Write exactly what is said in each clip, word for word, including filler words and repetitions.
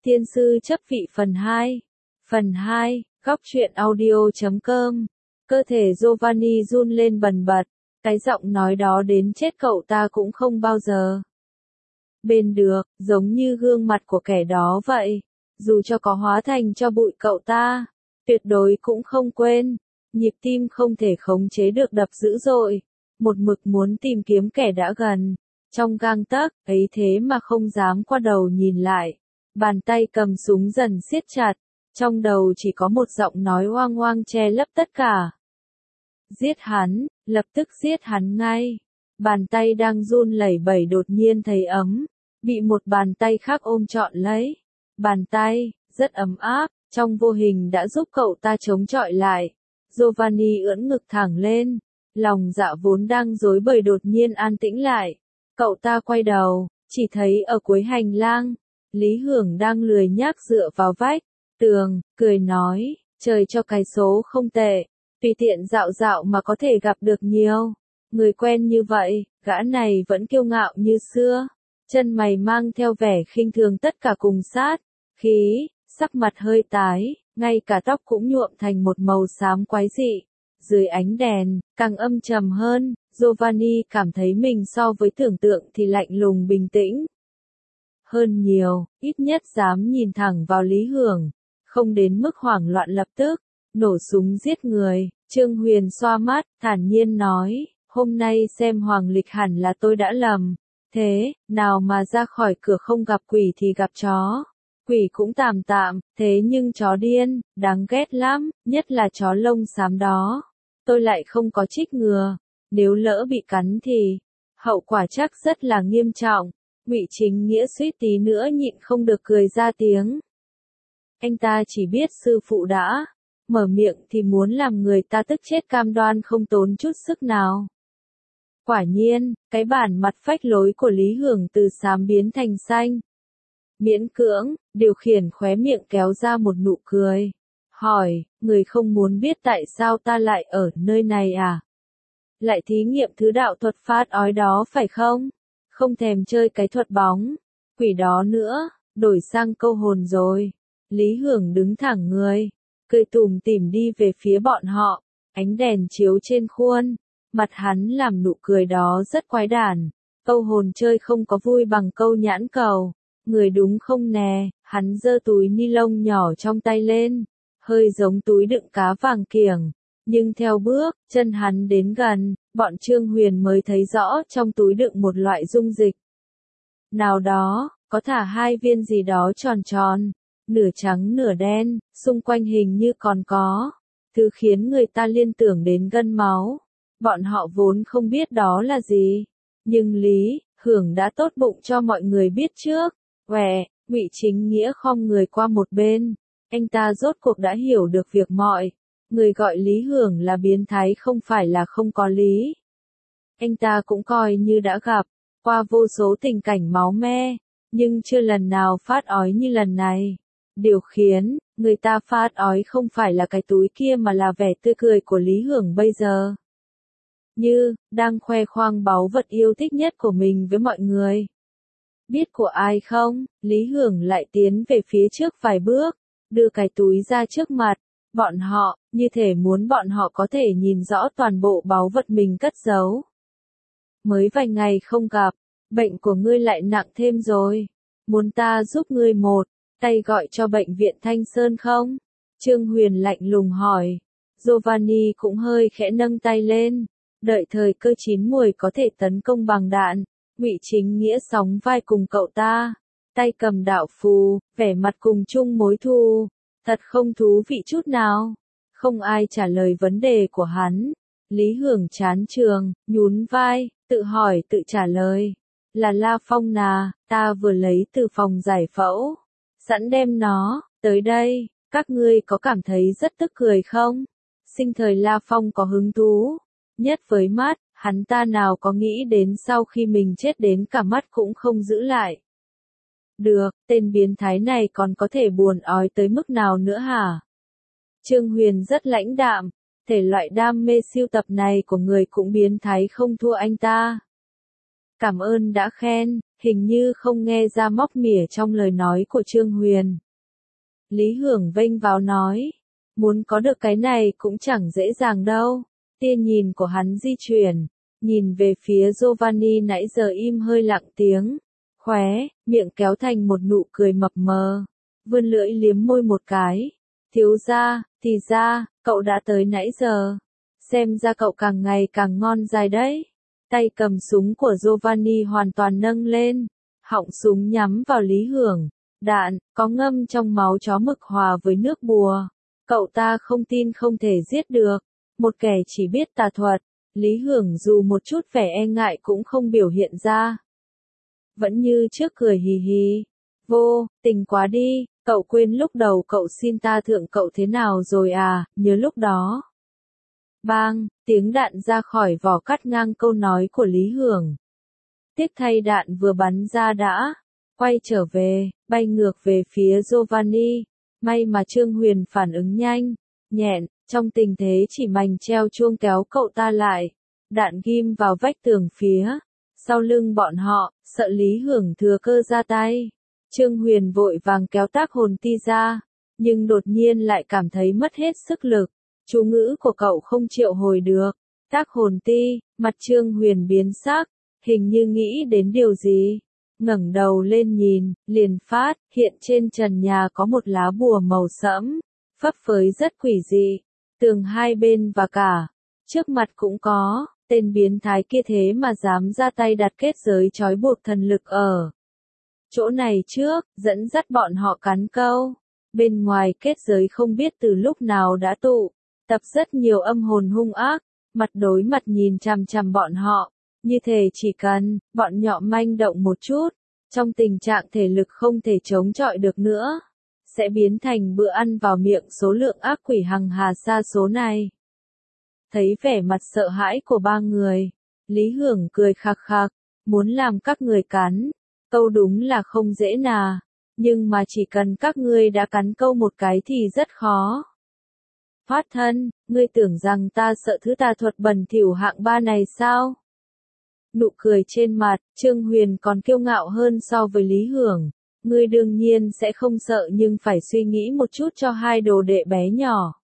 Tiên sư chấp vị phần hai. Phần hai, góc truyện audio chấm com. Cơ thể Giovanni run lên bần bật, cái giọng nói đó đến chết cậu ta cũng không bao giờ bền được, giống như gương mặt của kẻ đó vậy. Dù cho có hóa thành cho bụi cậu ta, tuyệt đối cũng không quên. Nhịp tim không thể khống chế được đập dữ dội, một mực muốn tìm kiếm kẻ đã gần, trong gang tấc, ấy thế mà không dám qua đầu nhìn lại. Bàn tay cầm súng dần siết chặt, trong đầu chỉ có một giọng nói oang oang che lấp tất cả. Giết hắn, lập tức giết hắn ngay. Bàn tay đang run lẩy bẩy đột nhiên thấy ấm, bị một bàn tay khác ôm trọn lấy. Bàn tay, rất ấm áp, trong vô hình đã giúp cậu ta chống chọi lại. Giovanni ưỡn ngực thẳng lên, lòng dạ vốn đang rối bời đột nhiên an tĩnh lại. Cậu ta quay đầu, chỉ thấy ở cuối hành lang, Lý Hưởng đang lười nhác dựa vào vách tường, cười nói, trời cho cái số không tệ, tùy tiện dạo dạo mà có thể gặp được nhiều người quen như vậy. Gã này vẫn kiêu ngạo như xưa, chân mày mang theo vẻ khinh thường tất cả cùng sát khí, sắc mặt hơi tái, ngay cả tóc cũng nhuộm thành một màu xám quái dị. Dưới ánh đèn, càng âm trầm hơn, Giovanni cảm thấy mình so với tưởng tượng thì lạnh lùng bình tĩnh hơn nhiều, ít nhất dám nhìn thẳng vào Lý Hưởng, không đến mức hoảng loạn lập tức nổ súng giết người. Trương Huyền xoa mắt, thản nhiên nói, hôm nay xem hoàng lịch hẳn là tôi đã lầm. Thế, nào mà ra khỏi cửa không gặp quỷ thì gặp chó. Quỷ cũng tạm tạm, thế nhưng chó điên, đáng ghét lắm, nhất là chó lông xám đó. Tôi lại không có chích ngừa, nếu lỡ bị cắn thì hậu quả chắc rất là nghiêm trọng. Ngụy Chính Nghĩa suýt tí nữa nhịn không được cười ra tiếng. Anh ta chỉ biết sư phụ đã mở miệng thì muốn làm người ta tức chết cam đoan không tốn chút sức nào. Quả nhiên, cái bản mặt phách lối của Lý Hưởng từ xám biến thành xanh. Miễn cưỡng, điều khiển khóe miệng kéo ra một nụ cười. Hỏi, người không muốn biết tại sao ta lại ở nơi này à? Lại thí nghiệm thứ đạo thuật phát ói đó phải không? Không thèm chơi cái thuật bóng quỷ đó nữa, đổi sang câu hồn rồi. Lý Hưởng đứng thẳng người, cười tủm tỉm đi về phía bọn họ, ánh đèn chiếu trên khuôn mặt hắn làm nụ cười đó rất quái đản. Câu hồn chơi không có vui bằng câu nhãn cầu. Người đúng không nè? Hắn giơ túi ni lông nhỏ trong tay lên, hơi giống túi đựng cá vàng kiểng, nhưng theo bước chân hắn đến gần, bọn Trương Huyền mới thấy rõ trong túi đựng một loại dung dịch nào đó, có thả hai viên gì đó tròn tròn, nửa trắng nửa đen, xung quanh hình như còn có thứ khiến người ta liên tưởng đến gân máu. Bọn họ vốn không biết đó là gì, nhưng Lý Hưởng đã tốt bụng cho mọi người biết trước. Quẹ, Ngụy Chính Nghĩa khom người qua một bên, anh ta rốt cuộc đã hiểu được việc mọi người gọi Lý Hưởng là biến thái không phải là không có lý. Anh ta cũng coi như đã gặp qua vô số tình cảnh máu me, nhưng chưa lần nào phát ói như lần này. Điều khiến người ta phát ói không phải là cái túi kia mà là vẻ tươi cười của Lý Hưởng bây giờ. Như đang khoe khoang báu vật yêu thích nhất của mình với mọi người. Biết của ai không? Lý Hưởng lại tiến về phía trước vài bước, đưa cái túi ra trước mặt bọn họ, như thể muốn bọn họ có thể nhìn rõ toàn bộ báu vật mình cất giấu. Mới vài ngày không gặp, bệnh của ngươi lại nặng thêm rồi. Muốn ta giúp ngươi một tay gọi cho bệnh viện Thanh Sơn không? Trương Huyền lạnh lùng hỏi. Giovanni cũng hơi khẽ nâng tay lên, đợi thời cơ chín muồi có thể tấn công bằng đạn. Ngụy Chính Nghĩa sóng vai cùng cậu ta, tay cầm đạo phù, vẻ mặt cùng chung mối thù, thật không thú vị chút nào. Không ai trả lời vấn đề của hắn. Lý Hưởng chán trường, nhún vai, tự hỏi tự trả lời. Là La Phong nà, ta vừa lấy từ phòng giải phẫu, sẵn đem nó tới đây. Các ngươi có cảm thấy rất tức cười không? Sinh thời La Phong có hứng thú nhất với mắt. Hắn ta nào có nghĩ đến sau khi mình chết đến cả mắt cũng không giữ lại được, tên biến thái này còn có thể buồn ói tới mức nào nữa hả? Trương Huyền rất lãnh đạm, thể loại đam mê sưu tập này của người cũng biến thái không thua anh ta. Cảm ơn đã khen, hình như không nghe ra móc mỉa trong lời nói của Trương Huyền. Lý Hưởng vênh vào nói, muốn có được cái này cũng chẳng dễ dàng đâu. Tia nhìn của hắn di chuyển, nhìn về phía Giovanni nãy giờ im hơi lặng tiếng, khóe miệng kéo thành một nụ cười mập mờ, vươn lưỡi liếm môi một cái. Thiếu gia, thì ra, cậu đã tới nãy giờ. Xem ra cậu càng ngày càng ngon dài đấy. Tay cầm súng của Giovanni hoàn toàn nâng lên, họng súng nhắm vào Lý Hưởng. Đạn, có ngâm trong máu chó mực hòa với nước bùa. Cậu ta không tin không thể giết được. Một kẻ chỉ biết tà thuật, Lý Hưởng dù một chút vẻ e ngại cũng không biểu hiện ra. Vẫn như trước cười hì hì. Vô, tình quá đi, cậu quên lúc đầu cậu xin ta thượng cậu thế nào rồi à, nhớ lúc đó. Bang, tiếng đạn ra khỏi vỏ cắt ngang câu nói của Lý Hưởng. Tiếc thay đạn vừa bắn ra đã quay trở về, bay ngược về phía Giovanni. May mà Trương Huyền phản ứng nhanh, nhẹn, trong tình thế chỉ mành treo chuông kéo cậu ta lại. Đạn ghim vào vách tường phía sau lưng bọn họ, sợ Lý Hưởng thừa cơ ra tay. Trương Huyền vội vàng kéo tác hồn ti ra, nhưng đột nhiên lại cảm thấy mất hết sức lực. Chú ngữ của cậu không triệu hồi được. Tác hồn ti, mặt Trương Huyền biến sắc, hình như nghĩ đến điều gì. Ngẩng đầu lên nhìn, liền phát, hiện trên trần nhà có một lá bùa màu sẫm, phấp phới rất quỷ dị. Tường hai bên và cả trước mặt cũng có, tên biến thái kia thế mà dám ra tay đặt kết giới trói buộc thần lực ở chỗ này trước, dẫn dắt bọn họ cắn câu. Bên ngoài kết giới không biết từ lúc nào đã tụ tập rất nhiều âm hồn hung ác, mặt đối mặt nhìn chằm chằm bọn họ, như thể chỉ cần bọn nhỏ manh động một chút, trong tình trạng thể lực không thể chống chọi được nữa, sẽ biến thành bữa ăn vào miệng số lượng ác quỷ hằng hà sa số này. Thấy vẻ mặt sợ hãi của ba người, Lý Hưởng cười khạc khạc, muốn làm các người cắn, câu đúng là không dễ nà, nhưng mà chỉ cần các ngươi đã cắn câu một cái thì rất khó. Thoát thân, ngươi tưởng rằng ta sợ thứ tà thuật bẩn thỉu hạng ba này sao? Nụ cười trên mặt, Trương Huyền còn kiêu ngạo hơn so với Lý Hưởng. Ngươi đương nhiên sẽ không sợ nhưng phải suy nghĩ một chút cho hai đồ đệ bé nhỏ.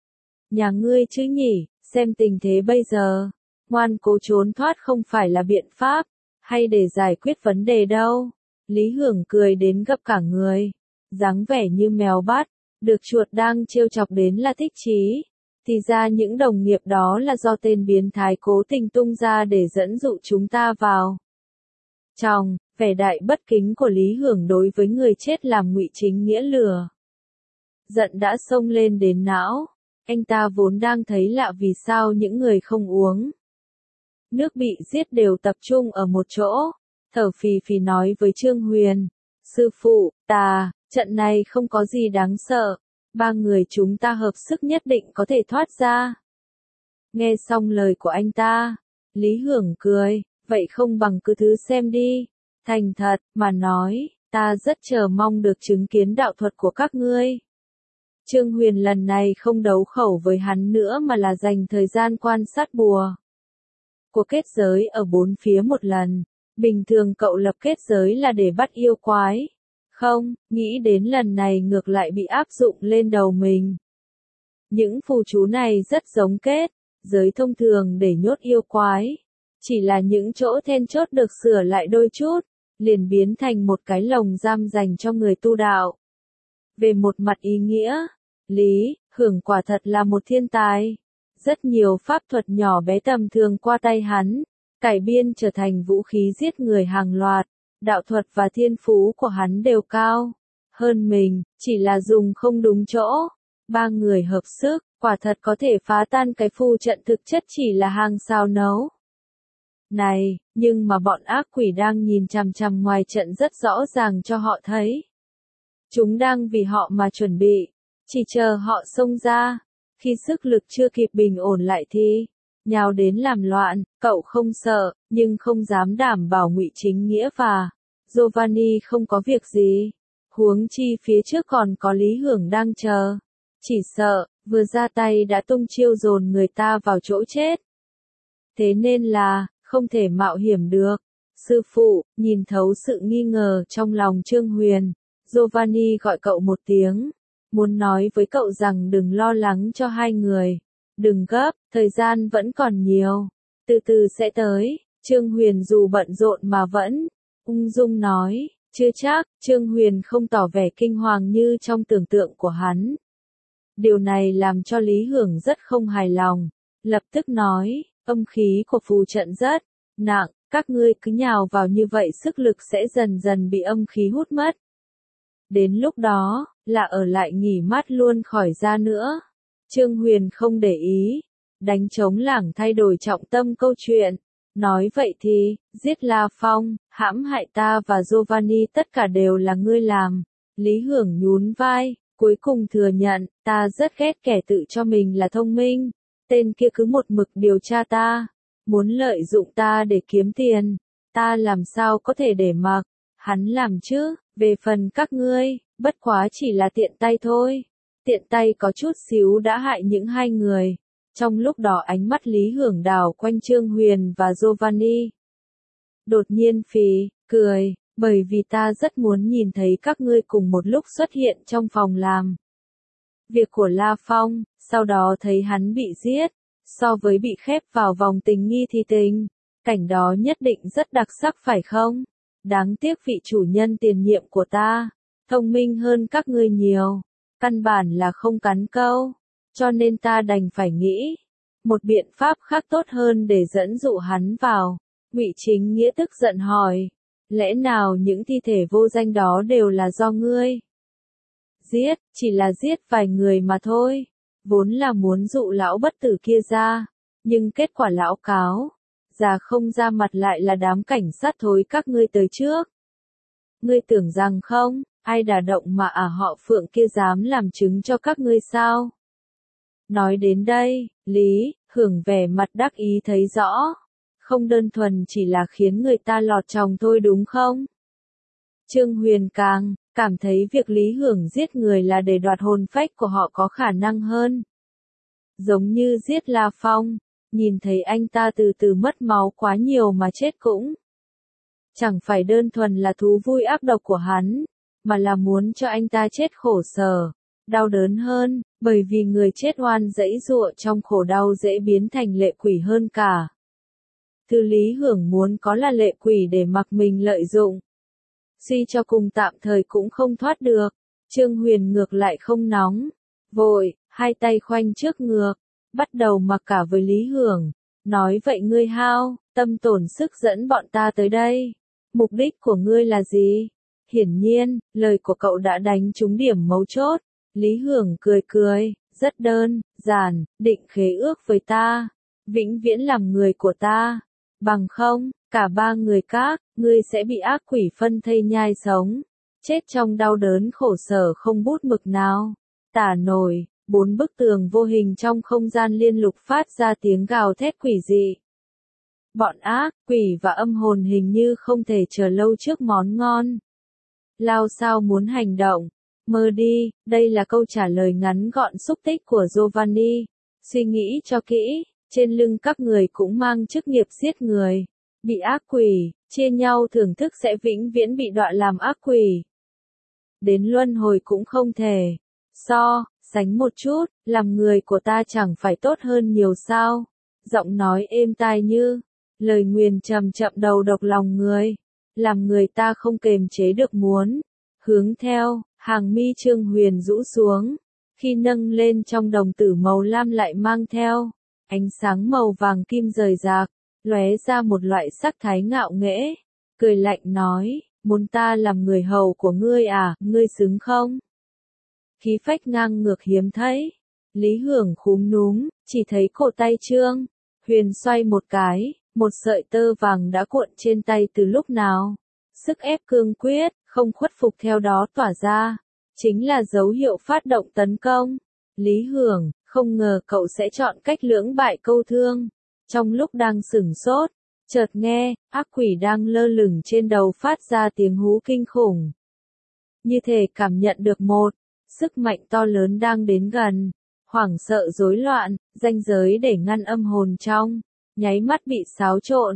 Nhà ngươi chứ nhỉ, xem tình thế bây giờ, ngoan cố trốn thoát không phải là biện pháp, hay để giải quyết vấn đề đâu. Lý Hưởng cười đến gập cả người, dáng vẻ như mèo bắt được chuột đang trêu chọc đến là thích chí. Thì ra những đồng nghiệp đó là do tên biến thái cố tình tung ra để dẫn dụ chúng ta vào. Trong vẻ đại bất kính của Lý Hưởng đối với người chết làm ngụy chính nghĩa lừa. Giận đã xông lên đến não, anh ta vốn đang thấy lạ vì sao những người không uống nước bị giết đều tập trung ở một chỗ, thở phì phì nói với Trương Huyền, sư phụ, ta, trận này không có gì đáng sợ, ba người chúng ta hợp sức nhất định có thể thoát ra. Nghe xong lời của anh ta, Lý Hưởng cười, vậy không bằng cứ thứ xem đi, thành thật mà nói, ta rất chờ mong được chứng kiến đạo thuật của các ngươi. Trương Huyền lần này không đấu khẩu với hắn nữa mà là dành thời gian quan sát bùa của kết giới ở bốn phía một lần. Bình thường cậu lập kết giới là để bắt yêu quái. Không, nghĩ đến lần này ngược lại bị áp dụng lên đầu mình. Những phù chú này rất giống kết giới thông thường để nhốt yêu quái. Chỉ là những chỗ then chốt được sửa lại đôi chút, liền biến thành một cái lồng giam dành cho người tu đạo. Về một mặt ý nghĩa, Lý Hưởng quả thật là một thiên tài. Rất nhiều pháp thuật nhỏ bé tầm thường qua tay hắn, cải biên trở thành vũ khí giết người hàng loạt. Đạo thuật và thiên phú của hắn đều cao hơn mình, chỉ là dùng không đúng chỗ. Ba người hợp sức, quả thật có thể phá tan cái phù trận thực chất chỉ là hàng xào nấu này, nhưng mà bọn ác quỷ đang nhìn chằm chằm ngoài trận rất rõ ràng cho họ thấy. Chúng đang vì họ mà chuẩn bị, chỉ chờ họ xông ra. Khi sức lực chưa kịp bình ổn lại thì nhào đến làm loạn. Cậu không sợ, nhưng không dám đảm bảo ngụy chính nghĩa và Giovanni không có việc gì. Huống chi phía trước còn có Lý Hưởng đang chờ. Chỉ sợ, vừa ra tay đã tung chiêu dồn người ta vào chỗ chết. Thế nên là, không thể mạo hiểm được. Sư phụ, nhìn thấu sự nghi ngờ trong lòng Trương Huyền, Giovanni gọi cậu một tiếng, muốn nói với cậu rằng đừng lo lắng cho hai người, đừng gấp, thời gian vẫn còn nhiều, từ từ sẽ tới. Trương Huyền dù bận rộn mà vẫn ung dung nói, chưa chắc. Trương Huyền không tỏ vẻ kinh hoàng như trong tưởng tượng của hắn. Điều này làm cho Lý Hưởng rất không hài lòng, lập tức nói, âm khí của phù trận rất nặng, các ngươi cứ nhào vào như vậy sức lực sẽ dần dần bị âm khí hút mất. Đến lúc đó, là ở lại nghỉ mát luôn khỏi ra nữa. Trương Huyền không để ý, đánh trống lảng thay đổi trọng tâm câu chuyện. Nói vậy thì, giết La Phong, hãm hại ta và Giovanni tất cả đều là ngươi làm. Lý Hưởng nhún vai, cuối cùng thừa nhận, ta rất ghét kẻ tự cho mình là thông minh. Tên kia cứ một mực điều tra ta, muốn lợi dụng ta để kiếm tiền. Ta làm sao có thể để mặc, hắn làm chứ, về phần các ngươi, bất quá chỉ là tiện tay thôi. Tiện tay có chút xíu đã hại những hai người. Trong lúc đó ánh mắt Lý Hưởng đảo quanh Trương Huyền và Giovanni. Đột nhiên phì, cười, bởi vì ta rất muốn nhìn thấy các ngươi cùng một lúc xuất hiện trong phòng làm việc của La Phong, sau đó thấy hắn bị giết, so với bị khép vào vòng tình nghi thì tình, cảnh đó nhất định rất đặc sắc phải không? Đáng tiếc vị chủ nhân tiền nhiệm của ta, thông minh hơn các ngươi nhiều, căn bản là không cắn câu. Cho nên ta đành phải nghĩ một biện pháp khác tốt hơn để dẫn dụ hắn vào. Ngụy Chính Nghĩa tức giận hỏi, lẽ nào những thi thể vô danh đó đều là do ngươi giết? Chỉ là giết vài người mà thôi, vốn là muốn dụ lão bất tử kia ra, nhưng kết quả lão cáo già không ra mặt lại là đám cảnh sát thối các ngươi tới trước. Ngươi tưởng rằng không, ai đả động mà à họ Phượng kia dám làm chứng cho các ngươi sao? Nói đến đây, Lý Hưởng vẻ mặt đắc ý thấy rõ, không đơn thuần chỉ là khiến người ta lọt chòng thôi đúng không? Trương Huyền càng cảm thấy việc Lý Hưởng giết người là để đoạt hồn phách của họ có khả năng hơn. Giống như giết La Phong, nhìn thấy anh ta từ từ mất máu quá nhiều mà chết cũng chẳng phải đơn thuần là thú vui ác độc của hắn, mà là muốn cho anh ta chết khổ sở, đau đớn hơn, bởi vì người chết oan dãy giụa trong khổ đau dễ biến thành lệ quỷ hơn cả. Thứ Lý Hưởng muốn có là lệ quỷ để mặc mình lợi dụng. Suy cho cùng tạm thời cũng không thoát được. Trương Huyền ngược lại không nóng, vội, hai tay khoanh trước ngược, bắt đầu mặc cả với Lý Hưởng. Nói vậy ngươi hao tâm tổn sức dẫn bọn ta tới đây. Mục đích của ngươi là gì? Hiển nhiên, lời của cậu đã đánh trúng điểm mấu chốt. Lý Hưởng cười cười, rất đơn giản, định khế ước với ta, vĩnh viễn làm người của ta. Bằng không, cả ba người các, ngươi sẽ bị ác quỷ phân thây nhai sống, chết trong đau đớn khổ sở không bút mực nào. Tả nổi, bốn bức tường vô hình trong không gian liên lục phát ra tiếng gào thét quỷ dị. Bọn ác, quỷ và âm hồn hình như không thể chờ lâu trước món ngon. Lao sao muốn hành động? Mơ đi, đây là câu trả lời ngắn gọn xúc tích của Giovanni. Suy nghĩ cho kỹ, trên lưng các người cũng mang chức nghiệp giết người. Bị ác quỷ, chia nhau thưởng thức sẽ vĩnh viễn bị đọa làm ác quỷ. Đến luân hồi cũng không thể. So, sánh một chút, làm người của ta chẳng phải tốt hơn nhiều sao? Giọng nói êm tai như lời nguyền trầm chậm đầu độc lòng người, làm người ta không kềm chế được muốn hướng theo. Hàng mi Trương Huyền rũ xuống, khi nâng lên trong đồng tử màu lam lại mang theo ánh sáng màu vàng kim rời rạc, lóe ra một loại sắc thái ngạo nghễ, cười lạnh nói, muốn ta làm người hầu của ngươi à, ngươi xứng không? Khí phách ngang ngược hiếm thấy. Lý Hưởng khúm núm, chỉ thấy cổ tay Trương Huyền xoay một cái, một sợi tơ vàng đã cuộn trên tay từ lúc nào. Sức ép cương quyết, không khuất phục theo đó tỏa ra, chính là dấu hiệu phát động tấn công. Lý Hưởng, không ngờ cậu sẽ chọn cách lưỡng bại câu thương. Trong lúc đang sửng sốt, chợt nghe, ác quỷ đang lơ lửng trên đầu phát ra tiếng hú kinh khủng. Như thể cảm nhận được một sức mạnh to lớn đang đến gần, hoảng sợ rối loạn, ranh giới để ngăn âm hồn trong nháy mắt bị xáo trộn.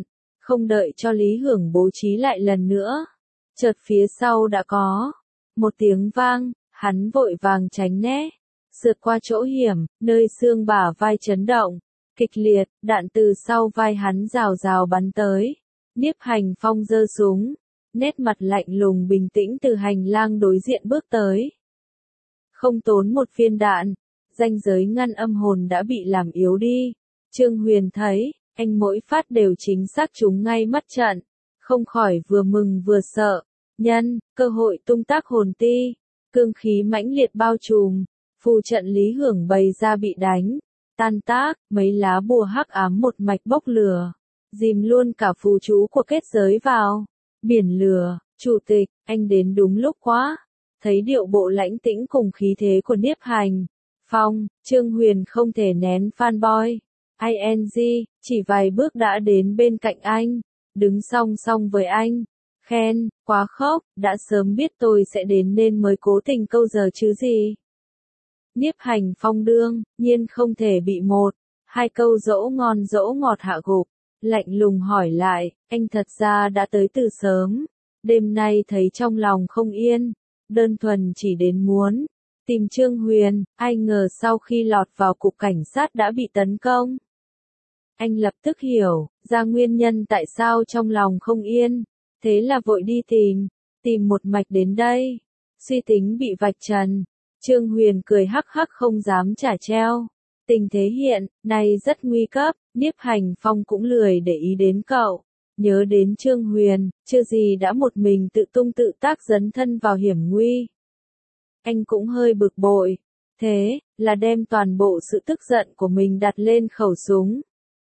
Không đợi cho Lý Hưởng bố trí lại lần nữa. Chợt phía sau đã có một tiếng vang, hắn vội vàng tránh né. Sượt qua chỗ hiểm, nơi xương bả vai chấn động. Kịch liệt, đạn từ sau vai hắn rào rào bắn tới. Nhiếp Hành Phong giơ súng. Nét mặt lạnh lùng bình tĩnh từ hành lang đối diện bước tới. Không tốn một viên đạn. Ranh giới ngăn âm hồn đã bị làm yếu đi. Trương Huyền thấy, anh mỗi phát đều chính xác trúng ngay mắt trận. Không khỏi vừa mừng vừa sợ. Nhân, cơ hội tung tác hồn ti. Cương khí mãnh liệt bao trùm. Phù trận Lý Hưởng bày ra bị đánh. Tan tác, mấy lá bùa hắc ám một mạch bốc lửa. Dìm luôn cả phù chú của kết giới vào. Biển lửa, chủ tịch, anh đến đúng lúc quá. Thấy điệu bộ lãnh tĩnh cùng khí thế của Nhiếp Hành Phong, Trương Huyền không thể nén fanboy. i en giê, chỉ vài bước đã đến bên cạnh anh, đứng song song với anh. Khen, quá khốc, đã sớm biết tôi sẽ đến nên mới cố tình câu giờ chứ gì. Nhiếp Hành Phong đương nhiên không thể bị một, hai câu dỗ ngon dỗ ngọt hạ gục. Lạnh lùng hỏi lại, anh thật ra đã tới từ sớm. Đêm nay thấy trong lòng không yên. Đơn thuần chỉ đến muốn tìm Trương Huyền, ai ngờ sau khi lọt vào cục cảnh sát đã bị tấn công. Anh lập tức hiểu ra nguyên nhân tại sao trong lòng không yên. Thế là vội đi tìm, tìm một mạch đến đây. Suy tính bị vạch trần. Trương Huyền cười hắc hắc không dám trả treo. Tình thế hiện nay rất nguy cấp, Nhiếp Hành Phong cũng lười để ý đến cậu. Nhớ đến Trương Huyền, chưa gì đã một mình tự tung tự tác dấn thân vào hiểm nguy. Anh cũng hơi bực bội. Thế là đem toàn bộ sự tức giận của mình đặt lên khẩu súng.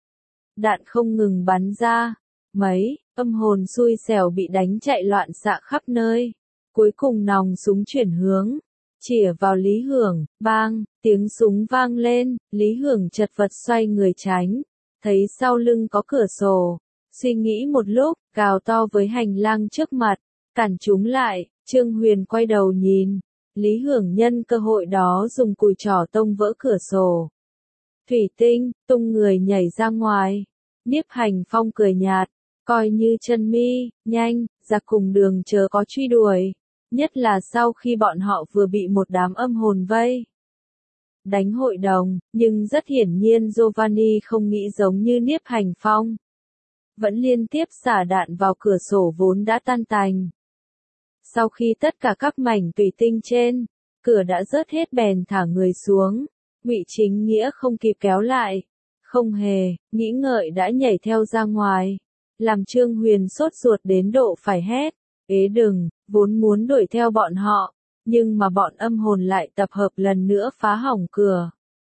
Đạn không ngừng bắn ra. Mấy âm hồn xui xẻo bị đánh chạy loạn xạ khắp nơi. Cuối cùng nòng súng chuyển hướng. Chĩa vào Lý Hưởng, bang, tiếng súng vang lên, Lý Hưởng chật vật xoay người tránh. Thấy sau lưng có cửa sổ. Suy nghĩ một lúc, gào to với hành lang trước mặt. Cản chúng lại, Trương Huyền quay đầu nhìn. Lý Hưởng nhân cơ hội đó dùng cùi trỏ tông vỡ cửa sổ. Thủy tinh, tung người nhảy ra ngoài. Nhiếp Hành Phong cười nhạt, coi như chân mi, nhanh, ra cùng đường chờ có truy đuổi. Nhất là sau khi bọn họ vừa bị một đám âm hồn vây đánh hội đồng, nhưng rất hiển nhiên Giovanni không nghĩ giống như Nhiếp Hành Phong. Vẫn liên tiếp xả đạn vào cửa sổ vốn đã tan tành. Sau khi tất cả các mảnh thủy tinh trên cửa đã rớt hết bèn thả người xuống, Ngụy Chính Nghĩa không kịp kéo lại, không hề nghĩ ngợi đã nhảy theo ra ngoài, làm Trương Huyền sốt ruột đến độ phải hét, ế đừng, vốn muốn đuổi theo bọn họ, nhưng mà bọn âm hồn lại tập hợp lần nữa phá hỏng cửa.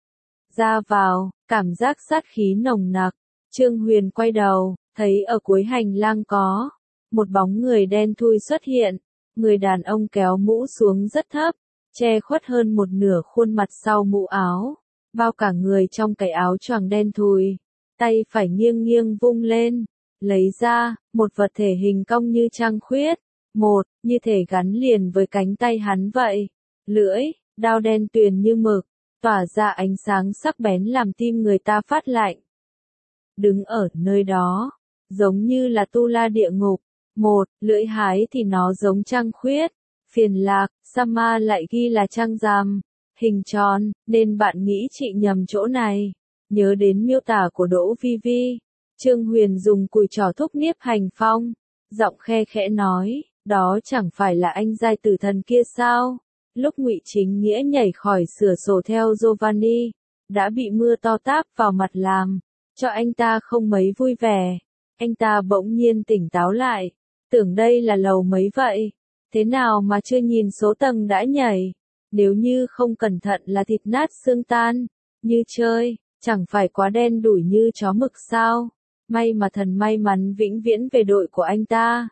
Ra vào, cảm giác sát khí nồng nặc, Trương Huyền quay đầu, thấy ở cuối hành lang có một bóng người đen thui xuất hiện, người đàn ông kéo mũ xuống rất thấp, che khuất hơn một nửa khuôn mặt sau mũ áo, bao cả người trong cái áo choàng đen thui, tay phải nghiêng nghiêng vung lên, lấy ra một vật thể hình cong như trăng khuyết, một, như thể gắn liền với cánh tay hắn vậy. Lưỡi, đao đen tuyền như mực, tỏa ra ánh sáng sắc bén làm tim người ta phát lạnh. Đứng ở nơi đó, giống như là tu la địa ngục. Một, lưỡi hái thì nó giống trăng khuyết, phiền lạc, Sama lại ghi là trăng rằm, hình tròn, nên bạn nghĩ chị nhầm chỗ này. Nhớ đến miêu tả của Đỗ Vi Vi, Trương Huyền dùng cùi trỏ thúc Nhiếp Hành Phong, giọng khe khẽ nói, đó chẳng phải là anh giai tử thần kia sao? Lúc Ngụy Chính Nghĩa nhảy khỏi cửa sổ theo Giovanni, đã bị mưa to táp vào mặt làm cho anh ta không mấy vui vẻ. Anh ta bỗng nhiên tỉnh táo lại, tưởng đây là lầu mấy vậy, thế nào mà chưa nhìn số tầng đã nhảy, nếu như không cẩn thận là thịt nát xương tan, như chơi, chẳng phải quá đen đủi như chó mực sao, may mà thần may mắn vĩnh viễn về đội của anh ta.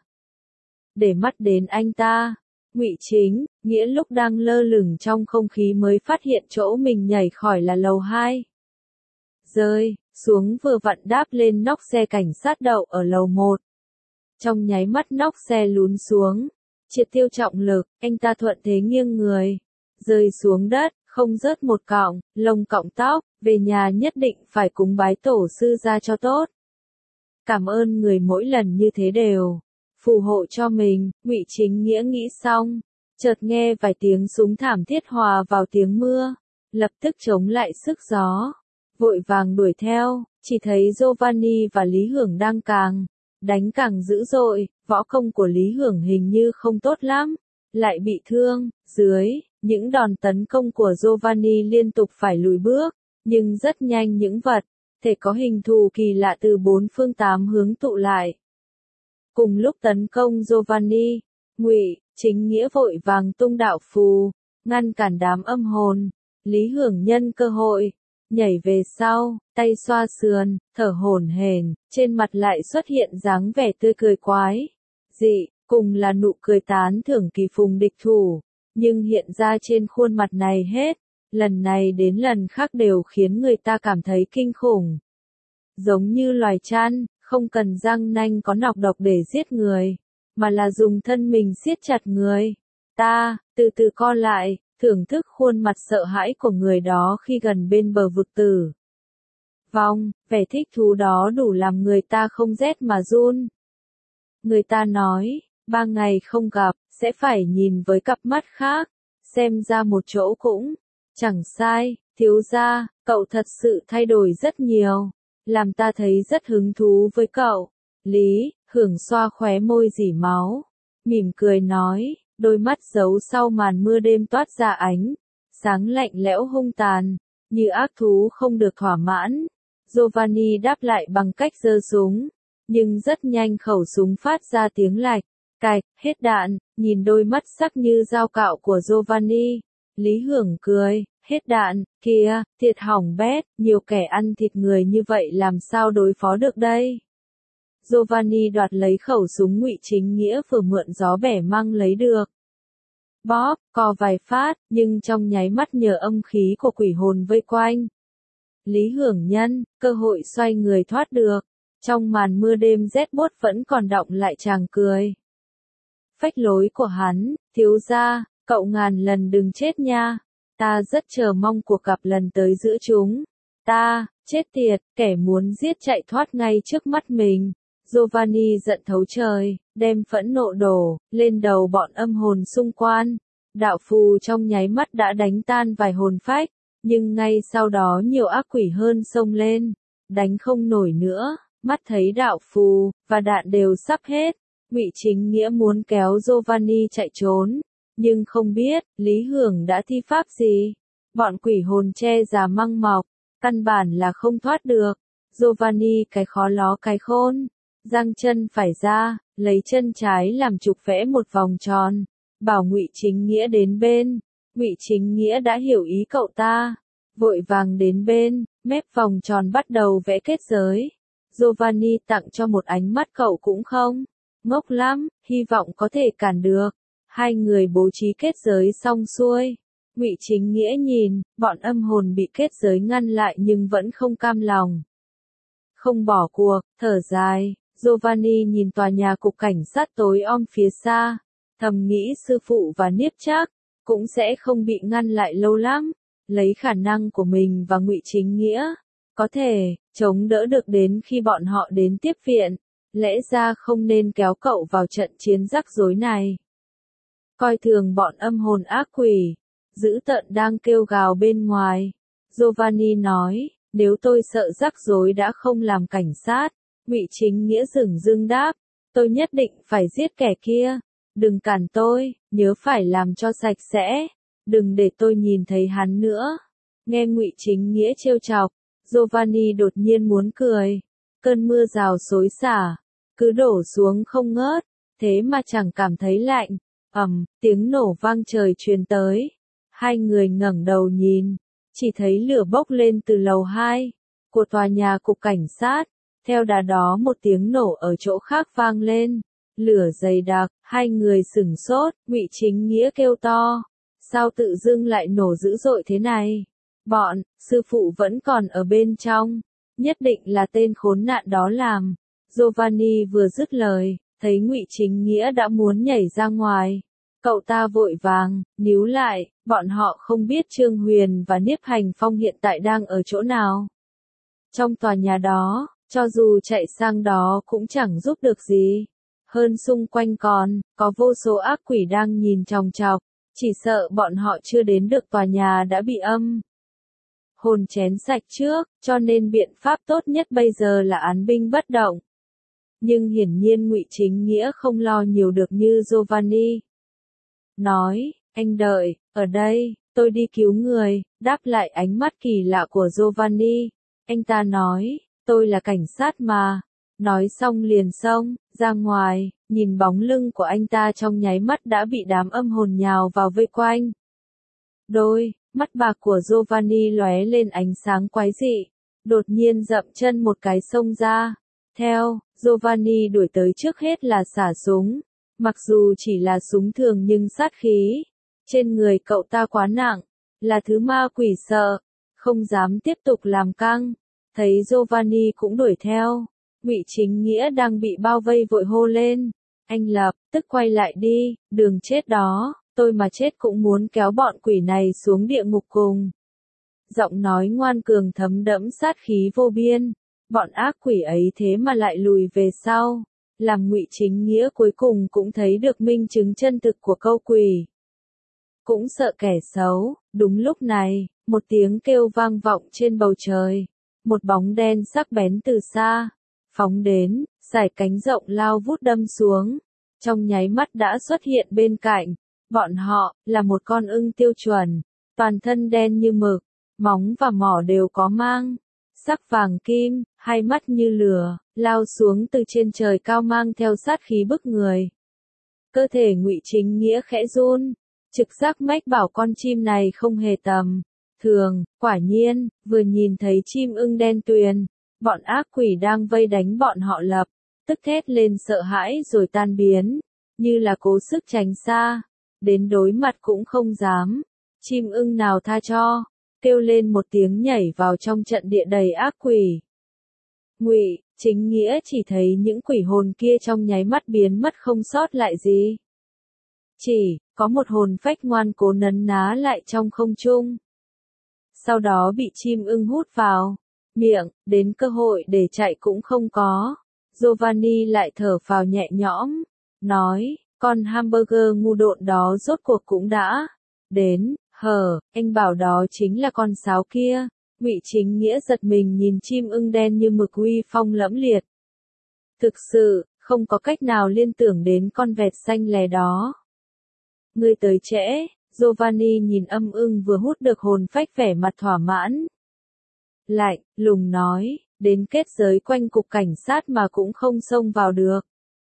Để mắt đến anh ta, Ngụy Chính Nghĩa lúc đang lơ lửng trong không khí mới phát hiện chỗ mình nhảy khỏi là lầu hai. Rơi xuống vừa vặn đáp lên nóc xe cảnh sát đậu ở lầu một. Trong nháy mắt nóc xe lún xuống, triệt tiêu trọng lực, anh ta thuận thế nghiêng người, rơi xuống đất, không rớt một cọng, lông cọng tóc, về nhà nhất định phải cúng bái tổ sư ra cho tốt. Cảm ơn người mỗi lần như thế đều phù hộ cho mình. Ngụy Chính Nghĩa nghĩ xong, chợt nghe vài tiếng súng thảm thiết hòa vào tiếng mưa, lập tức chống lại sức gió, vội vàng đuổi theo, chỉ thấy Giovanni và Lý Hưởng đang càng đánh càng dữ dội, võ công của Lý Hưởng hình như không tốt lắm, lại bị thương, dưới những đòn tấn công của Giovanni liên tục phải lùi bước, nhưng rất nhanh những vật thể có hình thù kỳ lạ từ bốn phương tám hướng tụ lại. Cùng lúc tấn công Giovanni, Ngụy Chính Nghĩa vội vàng tung đạo phù, ngăn cản đám âm hồn. Lý Hưởng nhân cơ hội, nhảy về sau, tay xoa sườn, thở hổn hển, trên mặt lại xuất hiện dáng vẻ tươi cười quái dị, cùng là nụ cười tán thưởng kỳ phùng địch thủ, nhưng hiện ra trên khuôn mặt này hết, lần này đến lần khác đều khiến người ta cảm thấy kinh khủng. Giống như loài chăn, không cần răng nanh có nọc độc để giết người, mà là dùng thân mình siết chặt người. Ta, từ từ co lại, thưởng thức khuôn mặt sợ hãi của người đó khi gần bên bờ vực tử vong, vẻ thích thú đó đủ làm người ta không rét mà run. Người ta nói, ba ngày không gặp, sẽ phải nhìn với cặp mắt khác, xem ra một chỗ cũng chẳng sai, thiếu gia, cậu thật sự thay đổi rất nhiều, làm ta thấy rất hứng thú với cậu. Lý Hưởng xoa khóe môi rỉ máu, mỉm cười nói, đôi mắt giấu sau màn mưa đêm toát ra ánh sáng lạnh lẽo hung tàn, như ác thú không được thỏa mãn. Giovanni đáp lại bằng cách giơ súng, nhưng rất nhanh khẩu súng phát ra tiếng lạch cạch, hết đạn. Nhìn đôi mắt sắc như dao cạo của Giovanni, Lý Hưởng cười, hết đạn, kìa, thiệt hỏng bét, nhiều kẻ ăn thịt người như vậy làm sao đối phó được đây. Giovanni đoạt lấy khẩu súng Ngụy Chính Nghĩa vừa mượn gió bẻ măng lấy được. Bóp, co vài phát, nhưng trong nháy mắt nhờ âm khí của quỷ hồn vây quanh. Lý Hưởng nhân, cơ hội xoay người thoát được. Trong màn mưa đêm rét buốt vẫn còn đọng lại chàng cười phách lối của hắn, thiếu gia, cậu ngàn lần đừng chết nha. Ta rất chờ mong cuộc gặp lần tới giữa chúng. Ta, chết tiệt, kẻ muốn giết chạy thoát ngay trước mắt mình. Giovanni giận thấu trời, đem phẫn nộ đổ lên đầu bọn âm hồn xung quanh. Đạo phù trong nháy mắt đã đánh tan vài hồn phách, nhưng ngay sau đó nhiều ác quỷ hơn xông lên, đánh không nổi nữa. Mắt thấy đạo phù và đạn đều sắp hết, Ngụy Chính Nghĩa muốn kéo Giovanni chạy trốn, nhưng không biết Lý Hưởng đã thi pháp gì. Bọn quỷ hồn che già măng mọc, căn bản là không thoát được. Giovanni cái khó ló cái khôn, giang chân phải ra, lấy chân trái làm trục vẽ một vòng tròn, bảo Ngụy Chính Nghĩa đến bên. Ngụy Chính Nghĩa đã hiểu ý cậu ta, vội vàng đến bên, mép vòng tròn bắt đầu vẽ kết giới. Giovanni tặng cho một ánh mắt cậu cũng không ngốc lắm, hy vọng có thể cản được. Hai người bố trí kết giới xong xuôi. Ngụy Chính Nghĩa nhìn, bọn âm hồn bị kết giới ngăn lại nhưng vẫn không cam lòng. Không bỏ cuộc, thở dài, Giovanni nhìn tòa nhà cục cảnh sát tối om phía xa, thầm nghĩ sư phụ và Niếp Trác cũng sẽ không bị ngăn lại lâu lắm. Lấy khả năng của mình và Ngụy Chính Nghĩa, có thể chống đỡ được đến khi bọn họ đến tiếp viện. Lẽ ra không nên kéo cậu vào trận chiến rắc rối này. Coi thường bọn âm hồn ác quỷ, dữ tợn đang kêu gào bên ngoài. Giovanni nói, nếu tôi sợ rắc rối đã không làm cảnh sát. Ngụy Chính Nghĩa dửng dưng đáp, tôi nhất định phải giết kẻ kia. Đừng cản tôi, nhớ phải làm cho sạch sẽ. Đừng để tôi nhìn thấy hắn nữa. Nghe Ngụy Chính Nghĩa trêu chọc, Giovanni đột nhiên muốn cười. Cơn mưa rào xối xả, cứ đổ xuống không ngớt, thế mà chẳng cảm thấy lạnh. Ầm, tiếng nổ vang trời truyền tới. Hai người ngẩng đầu nhìn, chỉ thấy lửa bốc lên từ lầu hai của tòa nhà cục cảnh sát. Theo đà đó một tiếng nổ ở chỗ khác vang lên. Lửa dày đặc, hai người sửng sốt, Ngụy Chính Nghĩa kêu to. Sao tự dưng lại nổ dữ dội thế này? Bọn, sư phụ vẫn còn ở bên trong. Nhất định là tên khốn nạn đó làm. Giovanni vừa dứt lời, thấy Ngụy Chính Nghĩa đã muốn nhảy ra ngoài. Cậu ta vội vàng, níu lại, bọn họ không biết Trương Huyền và Niếp Hành Phong hiện tại đang ở chỗ nào. Trong tòa nhà đó, Cho dù chạy sang đó cũng chẳng giúp được gì. Hơn xung quanh còn, có vô số ác quỷ đang nhìn chòng chọc, chỉ sợ bọn họ chưa đến được tòa nhà đã bị âm hồn chén sạch trước, cho nên biện pháp tốt nhất bây giờ là án binh bất động. Nhưng hiển nhiên Ngụy Chính Nghĩa không lo nhiều được như Giovanni. Nói, anh đợi, ở đây, tôi đi cứu người, đáp lại ánh mắt kỳ lạ của Giovanni. Anh ta nói, tôi là cảnh sát mà. Nói xong liền xông ra ngoài, nhìn bóng lưng của anh ta trong nháy mắt đã bị đám âm hồn nhào vào vây quanh. Đôi mắt bạc của Giovanni lóe lên ánh sáng quái dị, đột nhiên dậm chân một cái xông ra. Theo, Giovanni đuổi tới trước hết là xả súng. Mặc dù chỉ là súng thường nhưng sát khí trên người cậu ta quá nặng, là thứ ma quỷ sợ, không dám tiếp tục làm căng. Thấy Giovanni cũng đuổi theo, Ngụy Chính Nghĩa đang bị bao vây vội hô lên, anh lập tức quay lại đi, đường chết đó, tôi mà chết cũng muốn kéo bọn quỷ này xuống địa ngục cùng. Giọng nói ngoan cường thấm đẫm sát khí vô biên, bọn ác quỷ ấy thế mà lại lùi về sau, làm Ngụy Chính Nghĩa cuối cùng cũng thấy được minh chứng chân thực của câu quỷ. Cũng sợ kẻ xấu, đúng lúc này, một tiếng kêu vang vọng trên bầu trời, một bóng đen sắc bén từ xa phóng đến, sải cánh rộng lao vút đâm xuống, trong nháy mắt đã xuất hiện bên cạnh. Bọn họ là một con ưng tiêu chuẩn, toàn thân đen như mực, móng và mỏ đều có mang sắc vàng kim, hai mắt như lửa, lao xuống từ trên trời cao mang theo sát khí bức người. Cơ thể Ngụy Chính Nghĩa khẽ run, trực giác mách bảo con chim này không hề tầm thường. Quả nhiên, vừa nhìn thấy chim ưng đen tuyền, bọn ác quỷ đang vây đánh bọn họ lập tức thét lên sợ hãi rồi tan biến, như là cố sức tránh xa, đến đối mặt cũng không dám. Chim ưng nào tha cho, kêu lên một tiếng nhảy vào trong trận địa đầy ác quỷ. Ngụy Chính Nghĩa chỉ thấy những quỷ hồn kia trong nháy mắt biến mất không sót lại gì. Chỉ có một hồn phách ngoan cố nấn ná lại trong không trung. Sau đó bị chim ưng hút vào miệng, đến cơ hội để chạy cũng không có. Giovanni lại thở phào nhẹ nhõm, nói, con hamburger ngu độn đó rốt cuộc cũng đã đến. Hờ, anh bảo đó chính là con sáo kia. Ngụy Chính Nghĩa giật mình nhìn chim ưng đen như mực uy phong lẫm liệt. Thực sự, không có cách nào liên tưởng đến con vẹt xanh lè đó. Ngươi tới trễ, Giovanni nhìn âm ưng vừa hút được hồn phách vẻ mặt thỏa mãn. Lạnh, lùng nói, đến kết giới quanh cục cảnh sát mà cũng không xông vào được.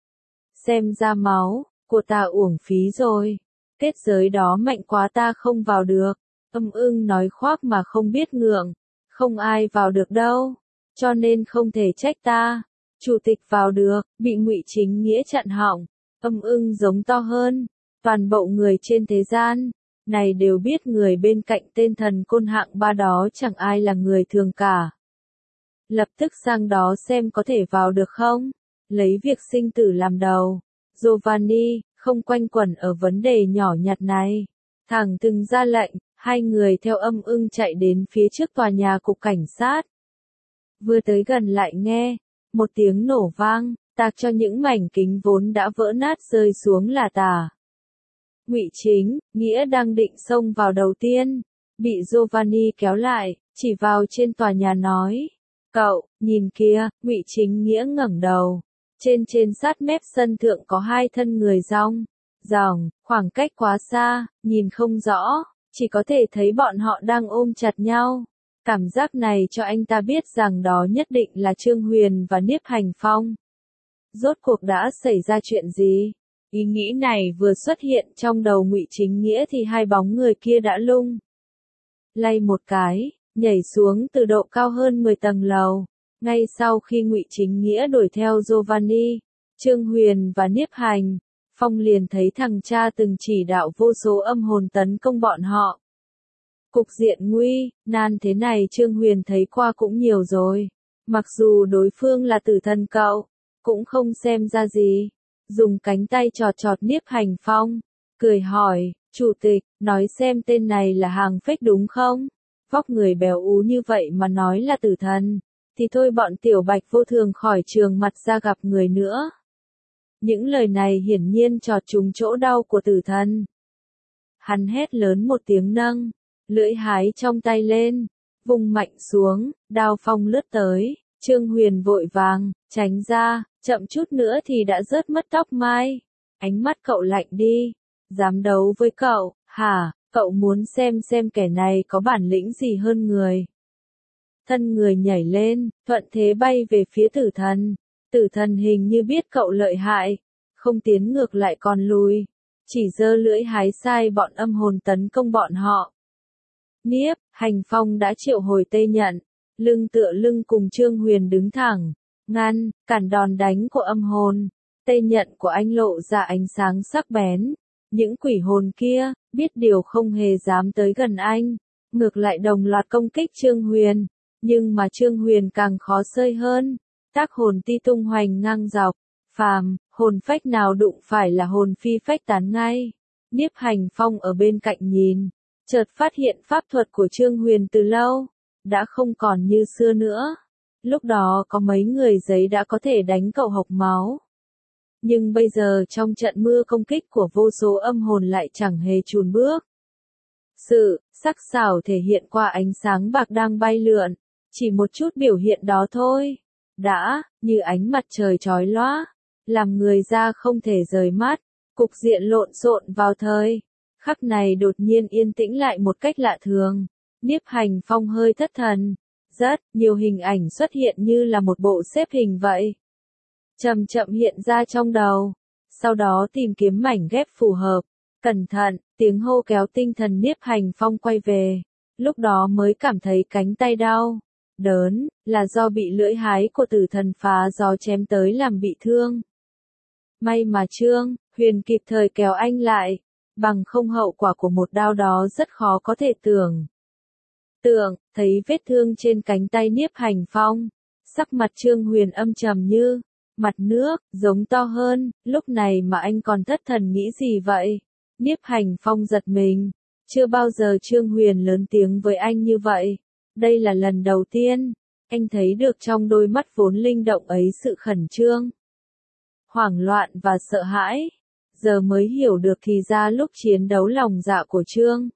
Xem ra máu của ta uổng phí rồi. Kết giới đó mạnh quá ta không vào được. Âm ưng nói khoác mà không biết ngượng. Không ai vào được đâu. Cho nên không thể trách ta. Chủ tịch vào được, bị Ngụy Chính Nghĩa chặn họng. Âm ưng giống to hơn. Toàn bộ người trên thế gian này đều biết người bên cạnh tên thần côn hạng ba đó chẳng ai là người thường cả. Lập tức sang đó xem có thể vào được không. Lấy việc sinh tử làm đầu. Giovanni không quanh quẩn ở vấn đề nhỏ nhặt này. Thẳng từng ra lệnh, hai người theo âm ưng chạy đến phía trước tòa nhà cục cảnh sát. Vừa tới gần lại nghe, một tiếng nổ vang, tạc cho những mảnh kính vốn đã vỡ nát rơi xuống là tả. Ngụy Chính Nghĩa đang định xông vào đầu tiên, bị Giovanni kéo lại, chỉ vào trên tòa nhà nói, cậu, nhìn kia. Ngụy Chính Nghĩa ngẩng đầu. Trên trên sát mép sân thượng có hai thân người rong ròng, khoảng cách quá xa, nhìn không rõ, chỉ có thể thấy bọn họ đang ôm chặt nhau. Cảm giác này cho anh ta biết rằng đó nhất định là Trương Huyền và Niếp Hành Phong. Rốt cuộc đã xảy ra chuyện gì? Ý nghĩ này vừa xuất hiện trong đầu Ngụy Chính Nghĩa thì hai bóng người kia đã lung lay một cái, nhảy xuống từ độ cao hơn mười tầng lầu. Ngay sau khi Ngụy Chính Nghĩa đuổi theo Giovanni, Trương Huyền và Niếp Hành Phong liền thấy thằng cha từng chỉ đạo vô số âm hồn tấn công bọn họ. Cục diện nguy nan thế này Trương Huyền thấy qua cũng nhiều rồi. Mặc dù đối phương là tử thần cậu, cũng không xem ra gì. Dùng cánh tay chọt chọt Niếp Hành Phong, cười hỏi, chủ tịch, nói xem tên này là hàng fake đúng không? Vóc người béo ú như vậy mà nói là tử thần. thì thôi bọn tiểu bạch vô thường khỏi trường mặt ra gặp người nữa. Những lời này hiển nhiên chọt trúng chỗ đau của tử thần. Hắn hét lớn một tiếng nâng, lưỡi hái trong tay lên, vùng mạnh xuống, đao phong lướt tới, Trương Huyền vội vàng, tránh ra, chậm chút nữa thì đã rớt mất tóc mai. Ánh mắt cậu lạnh đi, dám đấu với cậu, hả, cậu muốn xem xem kẻ này có bản lĩnh gì hơn người. Thân người nhảy lên, thuận thế bay về phía tử thần. Tử thần hình như biết cậu lợi hại, không tiến ngược lại còn lùi, chỉ giơ lưỡi hái sai bọn âm hồn tấn công bọn họ. Niếp, Hành Phong đã triệu hồi tê nhận, lưng tựa lưng cùng Trương Huyền đứng thẳng, ngăn, cản đòn đánh của âm hồn. Tê nhận của anh lộ ra ánh sáng sắc bén. Những quỷ hồn kia, biết điều không hề dám tới gần anh, ngược lại đồng loạt công kích Trương Huyền. Nhưng mà Trương Huyền càng khó xơi hơn, tác hồn ti tung hoành ngang dọc, phàm, hồn phách nào đụng phải là hồn phi phách tán ngay. Niếp Hành Phong ở bên cạnh nhìn, chợt phát hiện pháp thuật của Trương Huyền từ lâu, đã không còn như xưa nữa. Lúc đó có mấy người giấy đã có thể đánh cậu hộc máu. Nhưng bây giờ trong trận mưa công kích của vô số âm hồn lại chẳng hề chùn bước. Sự, sắc sảo thể hiện qua ánh sáng bạc đang bay lượn, chỉ một chút biểu hiện đó thôi. Đã, như ánh mặt trời chói lóa, làm người ra không thể rời mắt, cục diện lộn xộn vào thời. Khắc này đột nhiên yên tĩnh lại một cách lạ thường. Niếp Hành Phong hơi thất thần. Rất nhiều hình ảnh xuất hiện như là một bộ xếp hình vậy. Chậm chậm hiện ra trong đầu. Sau đó tìm kiếm mảnh ghép phù hợp. Cẩn thận, tiếng hô kéo tinh thần Niếp Hành Phong quay về. Lúc đó mới cảm thấy cánh tay đau. Đớn, là do bị lưỡi hái của tử thần phá gió chém tới làm bị thương. May mà Trương Huyền kịp thời kéo anh lại. Bằng không hậu quả của một đao đó rất khó có thể tưởng. Tưởng, thấy vết thương trên cánh tay Niếp Hành Phong. Sắc mặt Trương Huyền âm trầm như mặt nước, giống to hơn, lúc này mà anh còn thất thần nghĩ gì vậy? Niếp Hành Phong giật mình, chưa bao giờ Trương Huyền lớn tiếng với anh như vậy. Đây là lần đầu tiên, anh thấy được trong đôi mắt vốn linh động ấy sự khẩn trương, hoảng loạn và sợ hãi. Giờ mới hiểu được thì ra lúc chiến đấu lòng dạ của Trương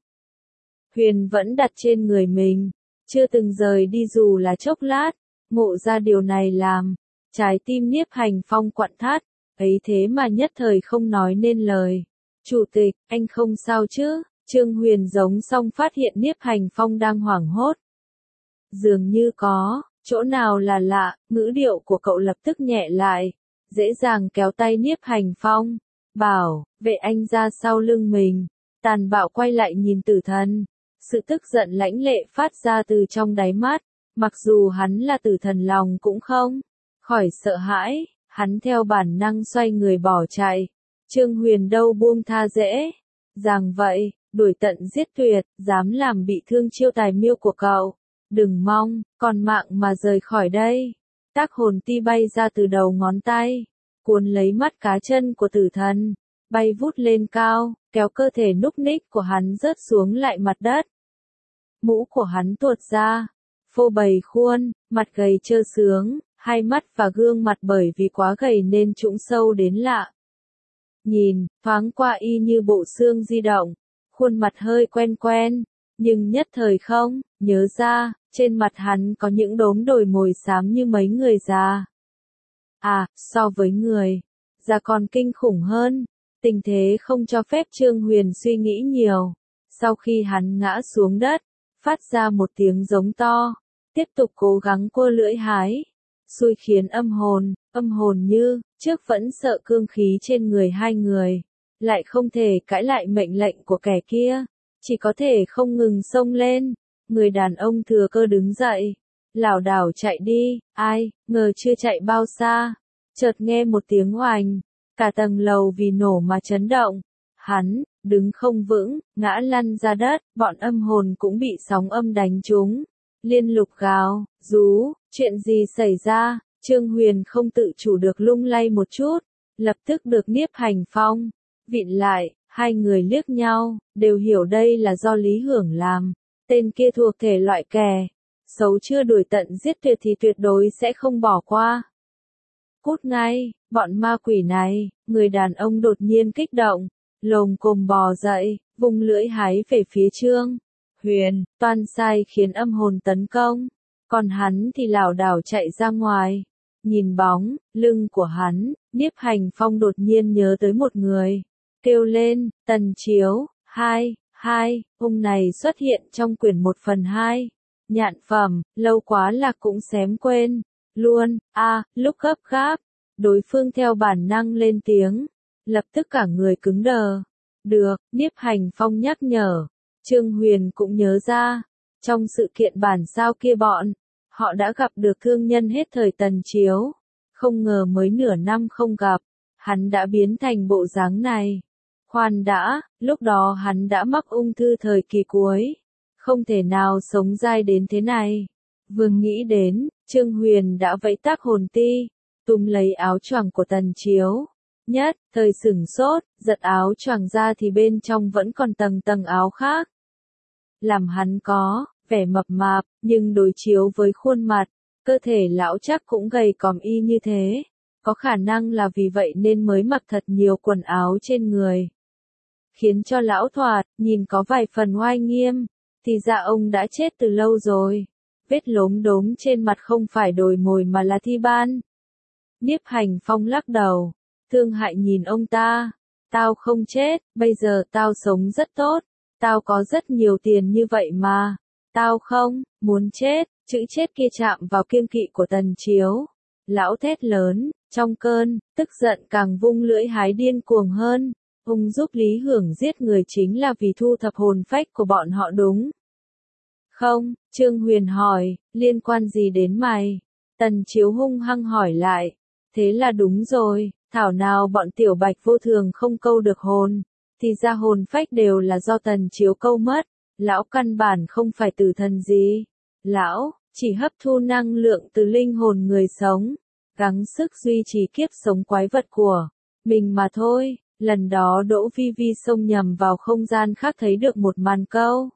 Huyền vẫn đặt trên người mình, chưa từng rời đi dù là chốc lát. Ngộ ra điều này làm trái tim Niếp Hành Phong quặn thắt, ấy thế mà nhất thời không nói nên lời. Chủ tịch, anh không sao chứ? Trương Huyền giống xong phát hiện Niếp Hành Phong đang hoảng hốt. Dường như có chỗ nào là lạ, ngữ điệu của cậu lập tức nhẹ lại, dễ dàng kéo tay Niếp Hành Phong, bảo, vệ anh ra sau lưng mình, tàn bạo quay lại nhìn tử thần. Sự tức giận lãnh lệ phát ra từ trong đáy mắt, mặc dù hắn là tử thần lòng cũng không khỏi sợ hãi, hắn theo bản năng xoay người bỏ chạy. Trương Huyền đâu buông tha dễ dàng vậy, đuổi tận giết tuyệt, dám làm bị thương chiêu tài miêu của cậu. Đừng mong, còn mạng mà rời khỏi đây. Tác hồn ti bay ra từ đầu ngón tay, cuốn lấy mắt cá chân của tử thần, bay vút lên cao, kéo cơ thể núc ních của hắn rớt xuống lại mặt đất. Mũ của hắn tuột ra, phô bày khuôn, mặt gầy trơ xướng, hai mắt và gương mặt bởi vì quá gầy nên trũng sâu đến lạ. Nhìn, thoáng qua y như bộ xương di động, khuôn mặt hơi quen quen, nhưng nhất thời không nhớ ra, trên mặt hắn có những đốm đồi mồi xám như mấy người già. À, so với người già còn kinh khủng hơn. Tình thế không cho phép Trương Huyền suy nghĩ nhiều. Sau khi hắn ngã xuống đất, phát ra một tiếng giống to, tiếp tục cố gắng cua lưỡi hái, xui khiến âm hồn, âm hồn như trước vẫn sợ cương khí trên người hai người, lại không thể cãi lại mệnh lệnh của kẻ kia, chỉ có thể không ngừng xông lên. Người đàn ông thừa cơ đứng dậy, lảo đảo chạy đi. Ai ngờ chưa chạy bao xa, chợt nghe một tiếng oành, cả tầng lầu vì nổ mà chấn động. Hắn đứng không vững, ngã lăn ra đất, bọn âm hồn cũng bị sóng âm đánh trúng. Liên lục gào, rú, chuyện gì xảy ra? Trương Huyền không tự chủ được lung lay một chút, lập tức được Niếp Hành Phong vịn lại. Hai người liếc nhau, đều hiểu đây là do Lý Hưởng làm. Tên kia thuộc thể loại kẻ xấu chưa đuổi tận giết tuyệt thì tuyệt đối sẽ không bỏ qua. Cút ngay, bọn ma quỷ này, người đàn ông đột nhiên kích động, lồm cồm bò dậy, vung lưỡi hái về phía Trương Huyền, toan sai khiến âm hồn tấn công, còn hắn thì lảo đảo chạy ra ngoài. Nhìn bóng lưng của hắn, Nhiếp Hành Phong đột nhiên nhớ tới một người, kêu lên, Tần Chiếu, hai, hai, ông này xuất hiện trong quyển một phần hai. Nhạn phẩm, lâu quá là cũng xém quên, luôn, a à, lúc gấp gáp, đối phương theo bản năng lên tiếng, lập tức cả người cứng đờ. Được, Nhiếp Hành Phong nhắc nhở, Trương Huyền cũng nhớ ra, trong sự kiện bản sao kia bọn, họ đã gặp được thương nhân hết thời Tần Chiếu, không ngờ mới nửa năm không gặp, hắn đã biến thành bộ dáng này. Khoan đã, lúc đó hắn đã mắc ung thư thời kỳ cuối, không thể nào sống dai đến thế này. Vừa nghĩ đến, Trương Huyền đã vẫy tác hồn ti, túm lấy áo choàng của Tần Chiếu. Nhất, thời sửng sốt, giật áo choàng ra thì bên trong vẫn còn tầng tầng áo khác. Làm hắn có vẻ mập mạp, nhưng đối chiếu với khuôn mặt, cơ thể lão chắc cũng gầy còm y như thế. Có khả năng là vì vậy nên mới mặc thật nhiều quần áo trên người, khiến cho lão thoạt nhìn có vài phần oai nghiêm. Thì ra ông đã chết từ lâu rồi. Vết lốm đốm trên mặt không phải đồi mồi mà là thi ban. Nhiếp Hành Phong lắc đầu, thương hại nhìn ông ta. Tao không chết, bây giờ tao sống rất tốt. Tao có rất nhiều tiền như vậy mà. Tao không muốn chết. Chữ chết kia chạm vào kiêng kỵ của Tần Chiếu. Lão thét lớn, trong cơn tức giận càng vung lưỡi hái điên cuồng hơn. Ông giúp Lý Hưởng giết người chính là vì thu thập hồn phách của bọn họ đúng không? Trương Huyền hỏi, liên quan gì đến mày? Tần Chiếu hung hăng hỏi lại, thế là đúng rồi, thảo nào bọn tiểu bạch vô thường không câu được hồn, thì ra hồn phách đều là do Tần Chiếu câu mất, lão căn bản không phải tử thần gì, lão chỉ hấp thu năng lượng từ linh hồn người sống, gắng sức duy trì kiếp sống quái vật của mình mà thôi. Lần đó Đỗ Vi Vi xông nhầm vào không gian khác thấy được một màn câu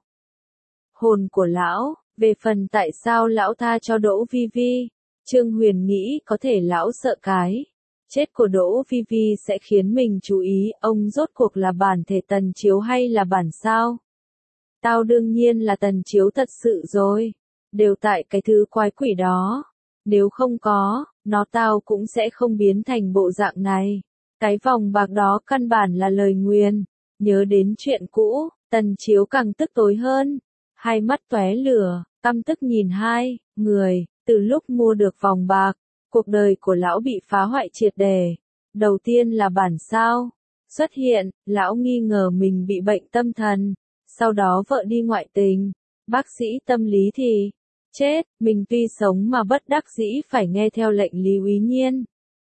hồn của lão. Về phần tại sao lão tha cho Đỗ Vi Vi, Trương Huyền nghĩ có thể lão sợ cái chết của Đỗ Vi Vi sẽ khiến mình chú ý ông rốt cuộc là bản thể Tần Chiếu hay là bản sao. Tao đương nhiên là Tần Chiếu thật sự rồi, đều tại cái thứ quái quỷ đó, nếu không có nó tao cũng sẽ không biến thành bộ dạng này. Cái vòng bạc đó căn bản là lời nguyền. Nhớ đến chuyện cũ, Tần Chiếu càng tức tối hơn, hai mắt tóe lửa, căm tức nhìn hai người. Từ lúc mua được vòng bạc, cuộc đời của lão bị phá hoại triệt để. Đầu tiên là bản sao xuất hiện, lão nghi ngờ mình bị bệnh tâm thần, sau đó vợ đi ngoại tình, bác sĩ tâm lý thì chết, mình tuy sống mà bất đắc dĩ phải nghe theo lệnh Lý Úy Nhiên,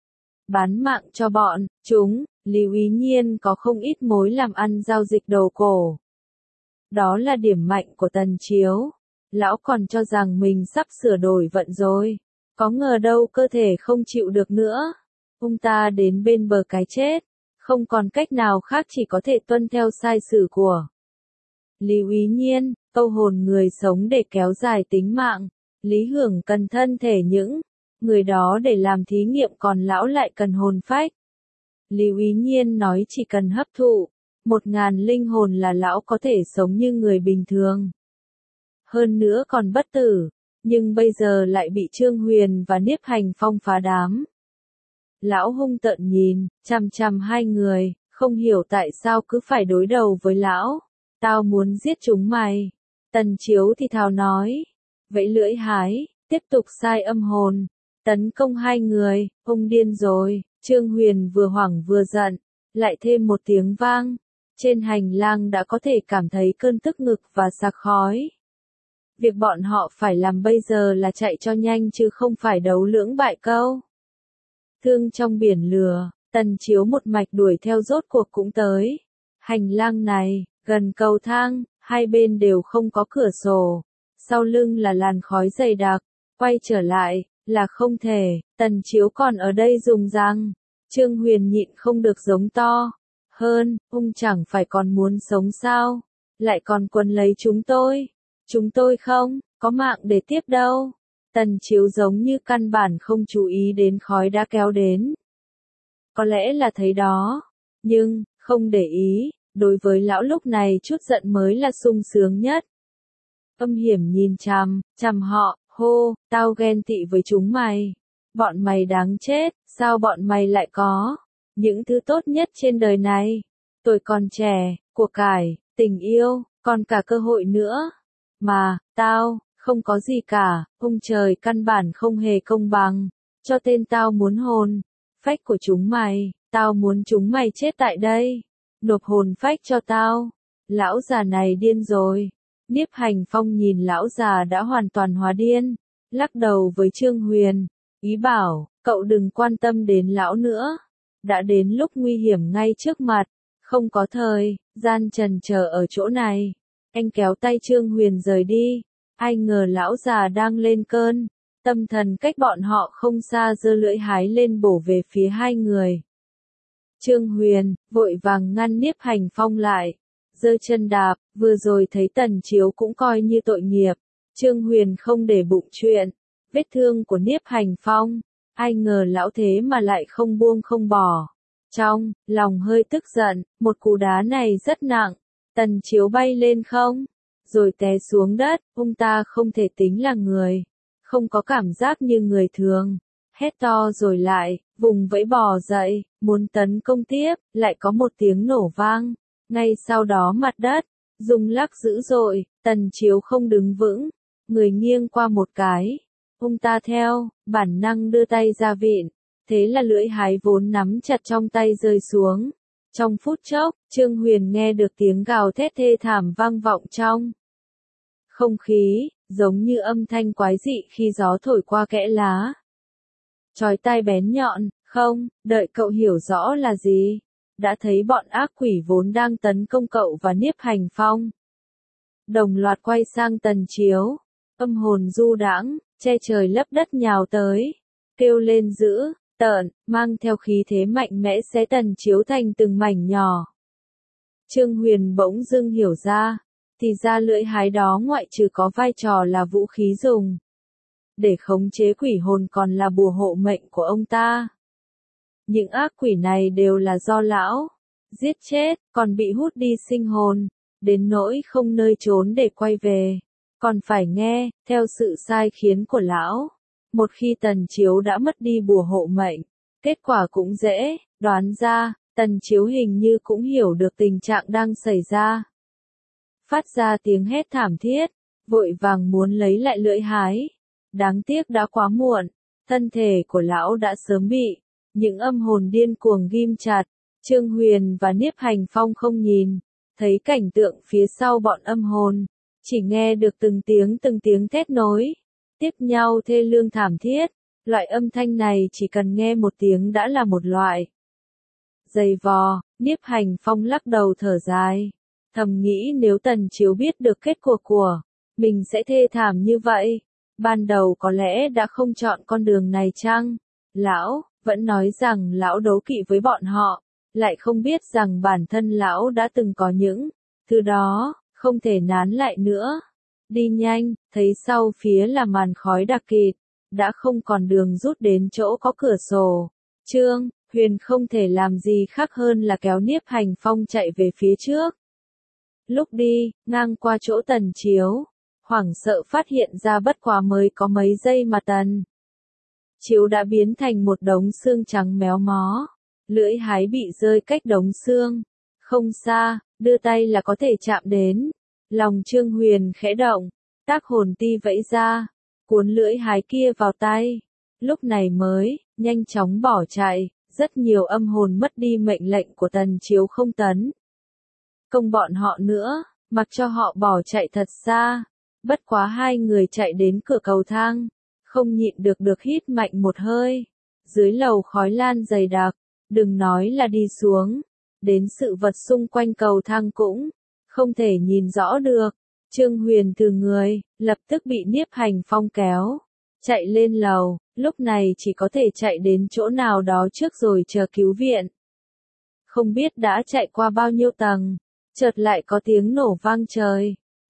bán mạng cho bọn chúng. Lý Úy Nhiên có không ít mối làm ăn giao dịch đồ cổ. Đó là điểm mạnh của Tần Chiếu. Lão còn cho rằng mình sắp sửa đổi vận rồi. Có ngờ đâu cơ thể không chịu được nữa. Ông ta đến bên bờ cái chết. Không còn cách nào khác chỉ có thể tuân theo sai sử của Lý Úy Nhiên, câu hồn người sống để kéo dài tính mạng. Lý Hưởng cần thân thể những người đó để làm thí nghiệm, còn lão lại cần hồn phách. Lý Úy Nhiên nói chỉ cần hấp thụ một ngàn linh hồn là lão có thể sống như người bình thường. Hơn nữa còn bất tử, nhưng bây giờ lại bị Trương Huyền và Nhiếp Hành Phong phá đám. Lão hung tợn nhìn chằm chằm hai người, không hiểu tại sao cứ phải đối đầu với lão. Tao muốn giết chúng mày. Tần Chiếu thì thào nói, vẫy lưỡi hái, tiếp tục sai âm hồn, tấn công hai người. Ông điên rồi. Trương Huyền vừa hoảng vừa giận, lại thêm một tiếng vang. Trên hành lang đã có thể cảm thấy cơn tức ngực và sặc khói. Việc bọn họ phải làm bây giờ là chạy cho nhanh chứ không phải đấu lưỡng bại câu thương trong biển lửa. Tần Chiếu một mạch đuổi theo rốt cuộc cũng tới hành lang này, gần cầu thang, hai bên đều không có cửa sổ, sau lưng là làn khói dày đặc, quay trở lại là không thể. Tần Chiếu còn ở đây dùng răng. Trương Huyền nhịn không được giống to hơn, ông chẳng phải còn muốn sống sao, lại còn quấn lấy chúng tôi. Chúng tôi không có mạng để tiếp đâu. Tần Chiếu giống như căn bản không chú ý đến khói đã kéo đến. Có lẽ là thấy đó, nhưng, không để ý, đối với lão lúc này chút giận mới là sung sướng nhất. Âm hiểm nhìn chằm, chằm họ, hô, tao ghen tị với chúng mày. Bọn mày đáng chết, sao bọn mày lại có những thứ tốt nhất trên đời này. Tôi còn trẻ, của cải, tình yêu, còn cả cơ hội nữa. Mà, tao, không có gì cả, ông trời căn bản không hề công bằng. Cho tên tao muốn hồn phách của chúng mày, tao muốn chúng mày chết tại đây. Nộp hồn phách cho tao. Lão già này điên rồi. Niếp Hành Phong nhìn lão già đã hoàn toàn hóa điên, lắc đầu với Trương Huyền, ý bảo, cậu đừng quan tâm đến lão nữa. Đã đến lúc nguy hiểm ngay trước mặt, không có thời gian chần chờ ở chỗ này. Anh kéo tay Trương Huyền rời đi, ai ngờ lão già đang lên cơn, tâm thần cách bọn họ không xa giơ lưỡi hái lên bổ về phía hai người. Trương Huyền, vội vàng ngăn Niếp Hành Phong lại, giơ chân đạp, vừa rồi thấy Tần Chiếu cũng coi như tội nghiệp. Trương Huyền không để bụng chuyện, vết thương của Niếp Hành Phong, ai ngờ lão thế mà lại không buông không bỏ. Trong lòng hơi tức giận, một cú đá này rất nặng, Tần Chiếu bay lên không, rồi té xuống đất, ông ta không thể tính là người, không có cảm giác như người thường. Hét to rồi lại, vùng vẫy bò dậy, muốn tấn công tiếp, lại có một tiếng nổ vang. Ngay sau đó mặt đất rung lắc dữ dội, Tần Chiếu không đứng vững, người nghiêng qua một cái. Ông ta theo bản năng đưa tay ra vịn, thế là lưỡi hái vốn nắm chặt trong tay rơi xuống. Trong phút chốc, Trương Huyền nghe được tiếng gào thét thê thảm vang vọng trong không khí, giống như âm thanh quái dị khi gió thổi qua kẽ lá. Chói tai bén nhọn, không, đợi cậu hiểu rõ là gì. Đã thấy bọn ác quỷ vốn đang tấn công cậu và Niếp Hành Phong. Đồng loạt quay sang Tần Chiếu, âm hồn du đãng, che trời lấp đất nhào tới, kêu lên dữ, tợn, mang theo khí thế mạnh mẽ xé Tần Chiếu thành từng mảnh nhỏ. Trương Huyền bỗng dưng hiểu ra, thì ra lưỡi hái đó ngoại trừ có vai trò là vũ khí dùng để khống chế quỷ hồn còn là bùa hộ mệnh của ông ta. Những ác quỷ này đều là do lão giết chết, còn bị hút đi sinh hồn, đến nỗi không nơi trốn để quay về, còn phải nghe theo sự sai khiến của lão. Một khi Tần Chiếu đã mất đi bùa hộ mệnh, kết quả cũng dễ đoán ra. Tần Chiếu hình như cũng hiểu được tình trạng đang xảy ra, phát ra tiếng hét thảm thiết, vội vàng muốn lấy lại lưỡi hái. Đáng tiếc đã quá muộn, thân thể của lão đã sớm bị những âm hồn điên cuồng ghim chặt. Trương Huyền và Niếp Hành Phong không nhìn thấy cảnh tượng phía sau bọn âm hồn, chỉ nghe được từng tiếng từng tiếng thét nối tiếp nhau thê lương thảm thiết. Loại âm thanh này chỉ cần nghe một tiếng đã là một loại dày vò. Niếp Hành Phong lắc đầu thở dài, thầm nghĩ nếu Tần Chiếu biết được kết cuộc của mình sẽ thê thảm như vậy, ban đầu có lẽ đã không chọn con đường này chăng? Lão vẫn nói rằng lão đấu kỵ với bọn họ, lại không biết rằng bản thân lão đã từng có những thứ đó, không thể nán lại nữa. Đi nhanh, thấy sau phía là màn khói đặc kịt, đã không còn đường rút đến chỗ có cửa sổ. Trương Huyền không thể làm gì khác hơn là kéo Niếp Hành Phong chạy về phía trước. Lúc đi, ngang qua chỗ Tần Chiếu, hoảng sợ phát hiện ra bất quá mới có mấy giây mà Tần Chiếu đã biến thành một đống xương trắng méo mó. Lưỡi hái bị rơi cách đống xương không xa, đưa tay là có thể chạm đến. Lòng Trương Huyền khẽ động, tác hồn ti vẫy ra, cuốn lưỡi hái kia vào tay. Lúc này mới nhanh chóng bỏ chạy. Rất nhiều âm hồn mất đi mệnh lệnh của Tần Chiếu không tấn công bọn họ nữa, mặc cho họ bỏ chạy thật xa. Bất quá hai người chạy đến cửa cầu thang, không nhịn được được hít mạnh một hơi. Dưới lầu khói lan dày đặc, đừng nói là đi xuống, đến sự vật xung quanh cầu thang cũng không thể nhìn rõ được. Trương Huyền từ người, lập tức bị Niếp Hành Phong kéo chạy lên lầu, lúc này chỉ có thể chạy đến chỗ nào đó trước rồi chờ cứu viện. Không biết đã chạy qua bao nhiêu tầng, chợt lại có tiếng nổ vang trời.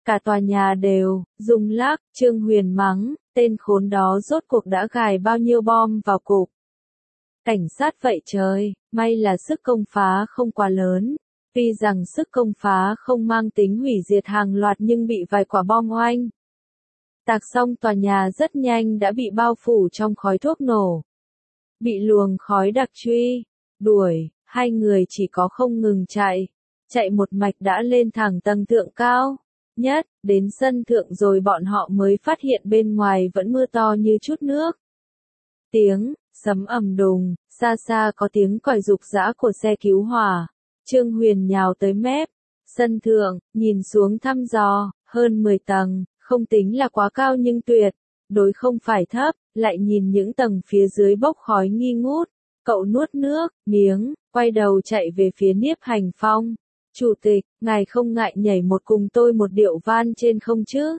Cả tòa nhà đều rung lắc, Trương Huyền mắng, tên khốn đó rốt cuộc đã gài bao nhiêu bom vào cục. Cảnh sát vậy trời, may là sức công phá không quá lớn. Tuy rằng sức công phá không mang tính hủy diệt hàng loạt nhưng bị vài quả bom oanh tạc xong tòa nhà rất nhanh đã bị bao phủ trong khói thuốc nổ. Bị luồng khói đặc truy, đuổi, hai người chỉ có không ngừng chạy. Chạy một mạch đã lên thẳng tầng thượng cao nhất, đến sân thượng rồi bọn họ mới phát hiện bên ngoài vẫn mưa to như chút nước. Tiếng sấm ầm đùng, xa xa có tiếng còi rục rã của xe cứu hỏa. Trương Huyền nhào tới mép sân thượng, nhìn xuống thăm dò, hơn mười tầng, không tính là quá cao nhưng tuyệt đối không phải thấp, lại nhìn những tầng phía dưới bốc khói nghi ngút. Cậu nuốt nước miếng, quay đầu chạy về phía Niếp Hành Phong. Chủ tịch, ngài không ngại nhảy một cùng tôi một điệu van trên không chứ?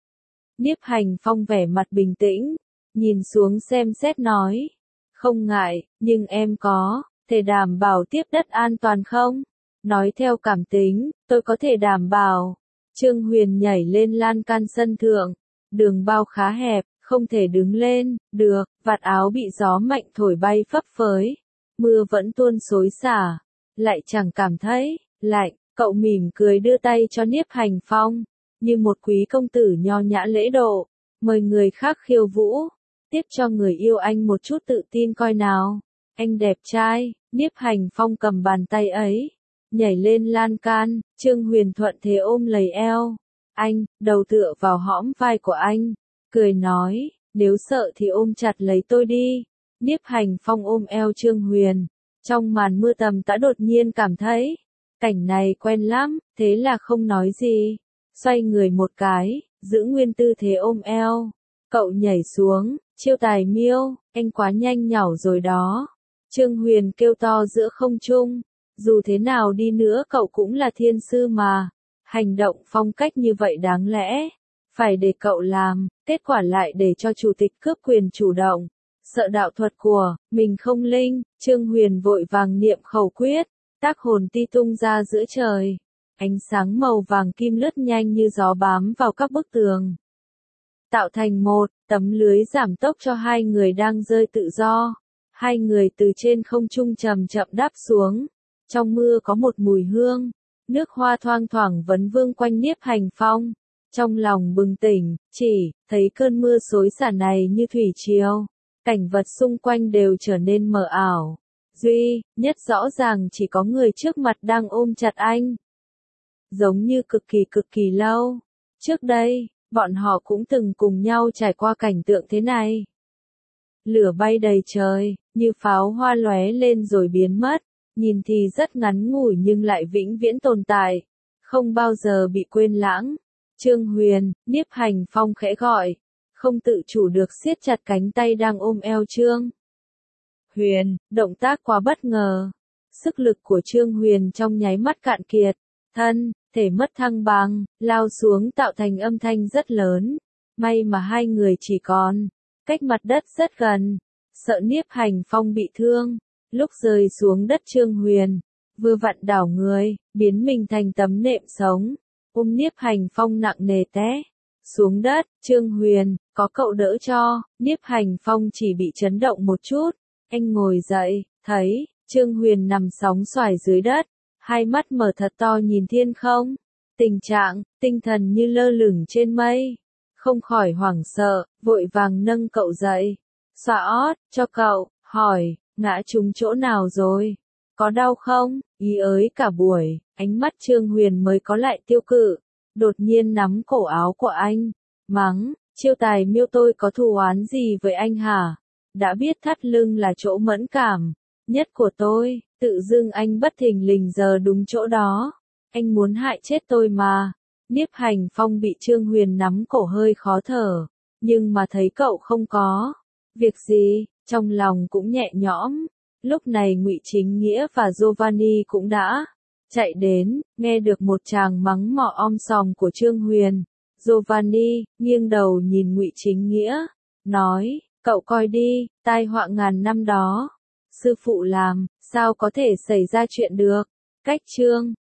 Niếp Hành Phong vẻ mặt bình tĩnh, nhìn xuống xem xét nói. Không ngại, nhưng em có thể đảm bảo tiếp đất an toàn không? Nói theo cảm tính, tôi có thể đảm bảo. Trương Huyền nhảy lên lan can sân thượng. Đường bao khá hẹp, không thể đứng lên, được, vạt áo bị gió mạnh thổi bay phấp phới. Mưa vẫn tuôn xối xả, lại chẳng cảm thấy lạnh. Cậu mỉm cười đưa tay cho Niếp Hành Phong, như một quý công tử nho nhã lễ độ, mời người khác khiêu vũ, tiếp cho người yêu anh một chút tự tin coi nào. Anh đẹp trai, Niếp Hành Phong cầm bàn tay ấy, nhảy lên lan can, Trương Huyền thuận thế ôm lấy eo. Anh, đầu tựa vào hõm vai của anh, cười nói, nếu sợ thì ôm chặt lấy tôi đi. Niếp Hành Phong ôm eo Trương Huyền, trong màn mưa tầm tã đột nhiên cảm thấy, cảnh này quen lắm, thế là không nói gì. Xoay người một cái, giữ nguyên tư thế ôm eo. Cậu nhảy xuống, chiêu tài miêu, anh quá nhanh nhảu rồi đó. Trương Huyền kêu to giữa không trung. Dù thế nào đi nữa cậu cũng là thiên sư mà. Hành động phong cách như vậy đáng lẽ phải để cậu làm, kết quả lại để cho chủ tịch cướp quyền chủ động. Sợ đạo thuật của mình không linh, Trương Huyền vội vàng niệm khẩu quyết, tác hồn ti tung ra giữa trời. Ánh sáng màu vàng kim lướt nhanh như gió bám vào các bức tường, tạo thành một tấm lưới giảm tốc cho hai người đang rơi tự do. Hai người từ trên không trung chậm chậm đáp xuống. Trong mưa có một mùi hương, nước hoa thoang thoảng vấn vương quanh Niếp Hành Phong. Trong lòng bừng tỉnh, chỉ thấy cơn mưa xối xả này như thủy triều. Cảnh vật xung quanh đều trở nên mờ ảo. Duy nhất rõ ràng chỉ có người trước mặt đang ôm chặt anh. Giống như cực kỳ cực kỳ lâu. Trước đây, bọn họ cũng từng cùng nhau trải qua cảnh tượng thế này. Lửa bay đầy trời, như pháo hoa lóe lên rồi biến mất. Nhìn thì rất ngắn ngủi nhưng lại vĩnh viễn tồn tại. Không bao giờ bị quên lãng. Trương Huyền, Niếp Hành Phong khẽ gọi. Không tự chủ được siết chặt cánh tay đang ôm eo Trương Huyền, động tác quá bất ngờ. Sức lực của Trương Huyền trong nháy mắt cạn kiệt. Thân, thể mất thăng bằng, lao xuống tạo thành âm thanh rất lớn. May mà hai người chỉ còn cách mặt đất rất gần. Sợ Niếp Hành Phong bị thương. Lúc rơi xuống đất Trương Huyền, vừa vặn đảo người, biến mình thành tấm nệm sống. Ôm Niếp Hành Phong nặng nề té xuống đất. Trương Huyền, có cậu đỡ cho. Niếp Hành Phong chỉ bị chấn động một chút. Anh ngồi dậy, thấy Trương Huyền nằm sóng xoài dưới đất, hai mắt mở thật to nhìn thiên không. Tình trạng, tinh thần như lơ lửng trên mây. Không khỏi hoảng sợ, vội vàng nâng cậu dậy. Xoa ót cho cậu, hỏi, ngã trúng chỗ nào rồi? Có đau không? Ý ới cả buổi, ánh mắt Trương Huyền mới có lại tiêu cự. Đột nhiên nắm cổ áo của anh, mắng, chiêu tài miêu tôi có thù oán gì với anh hả? Đã biết thắt lưng là chỗ mẫn cảm nhất của tôi, tự dưng anh bất thình lình giờ đúng chỗ đó. Anh muốn hại chết tôi mà. Niếp Hành Phong bị Trương Huyền nắm cổ hơi khó thở, nhưng mà thấy cậu không có việc gì, trong lòng cũng nhẹ nhõm. Lúc này Ngụy Chính Nghĩa và Giovanni cũng đã chạy đến, nghe được một tràng mắng mỏ om sòm của Trương Huyền. Giovanni nghiêng đầu nhìn Ngụy Chính Nghĩa, nói, cậu coi đi, tai họa ngàn năm đó sư phụ làm, sao có thể xảy ra chuyện được? Cách Trương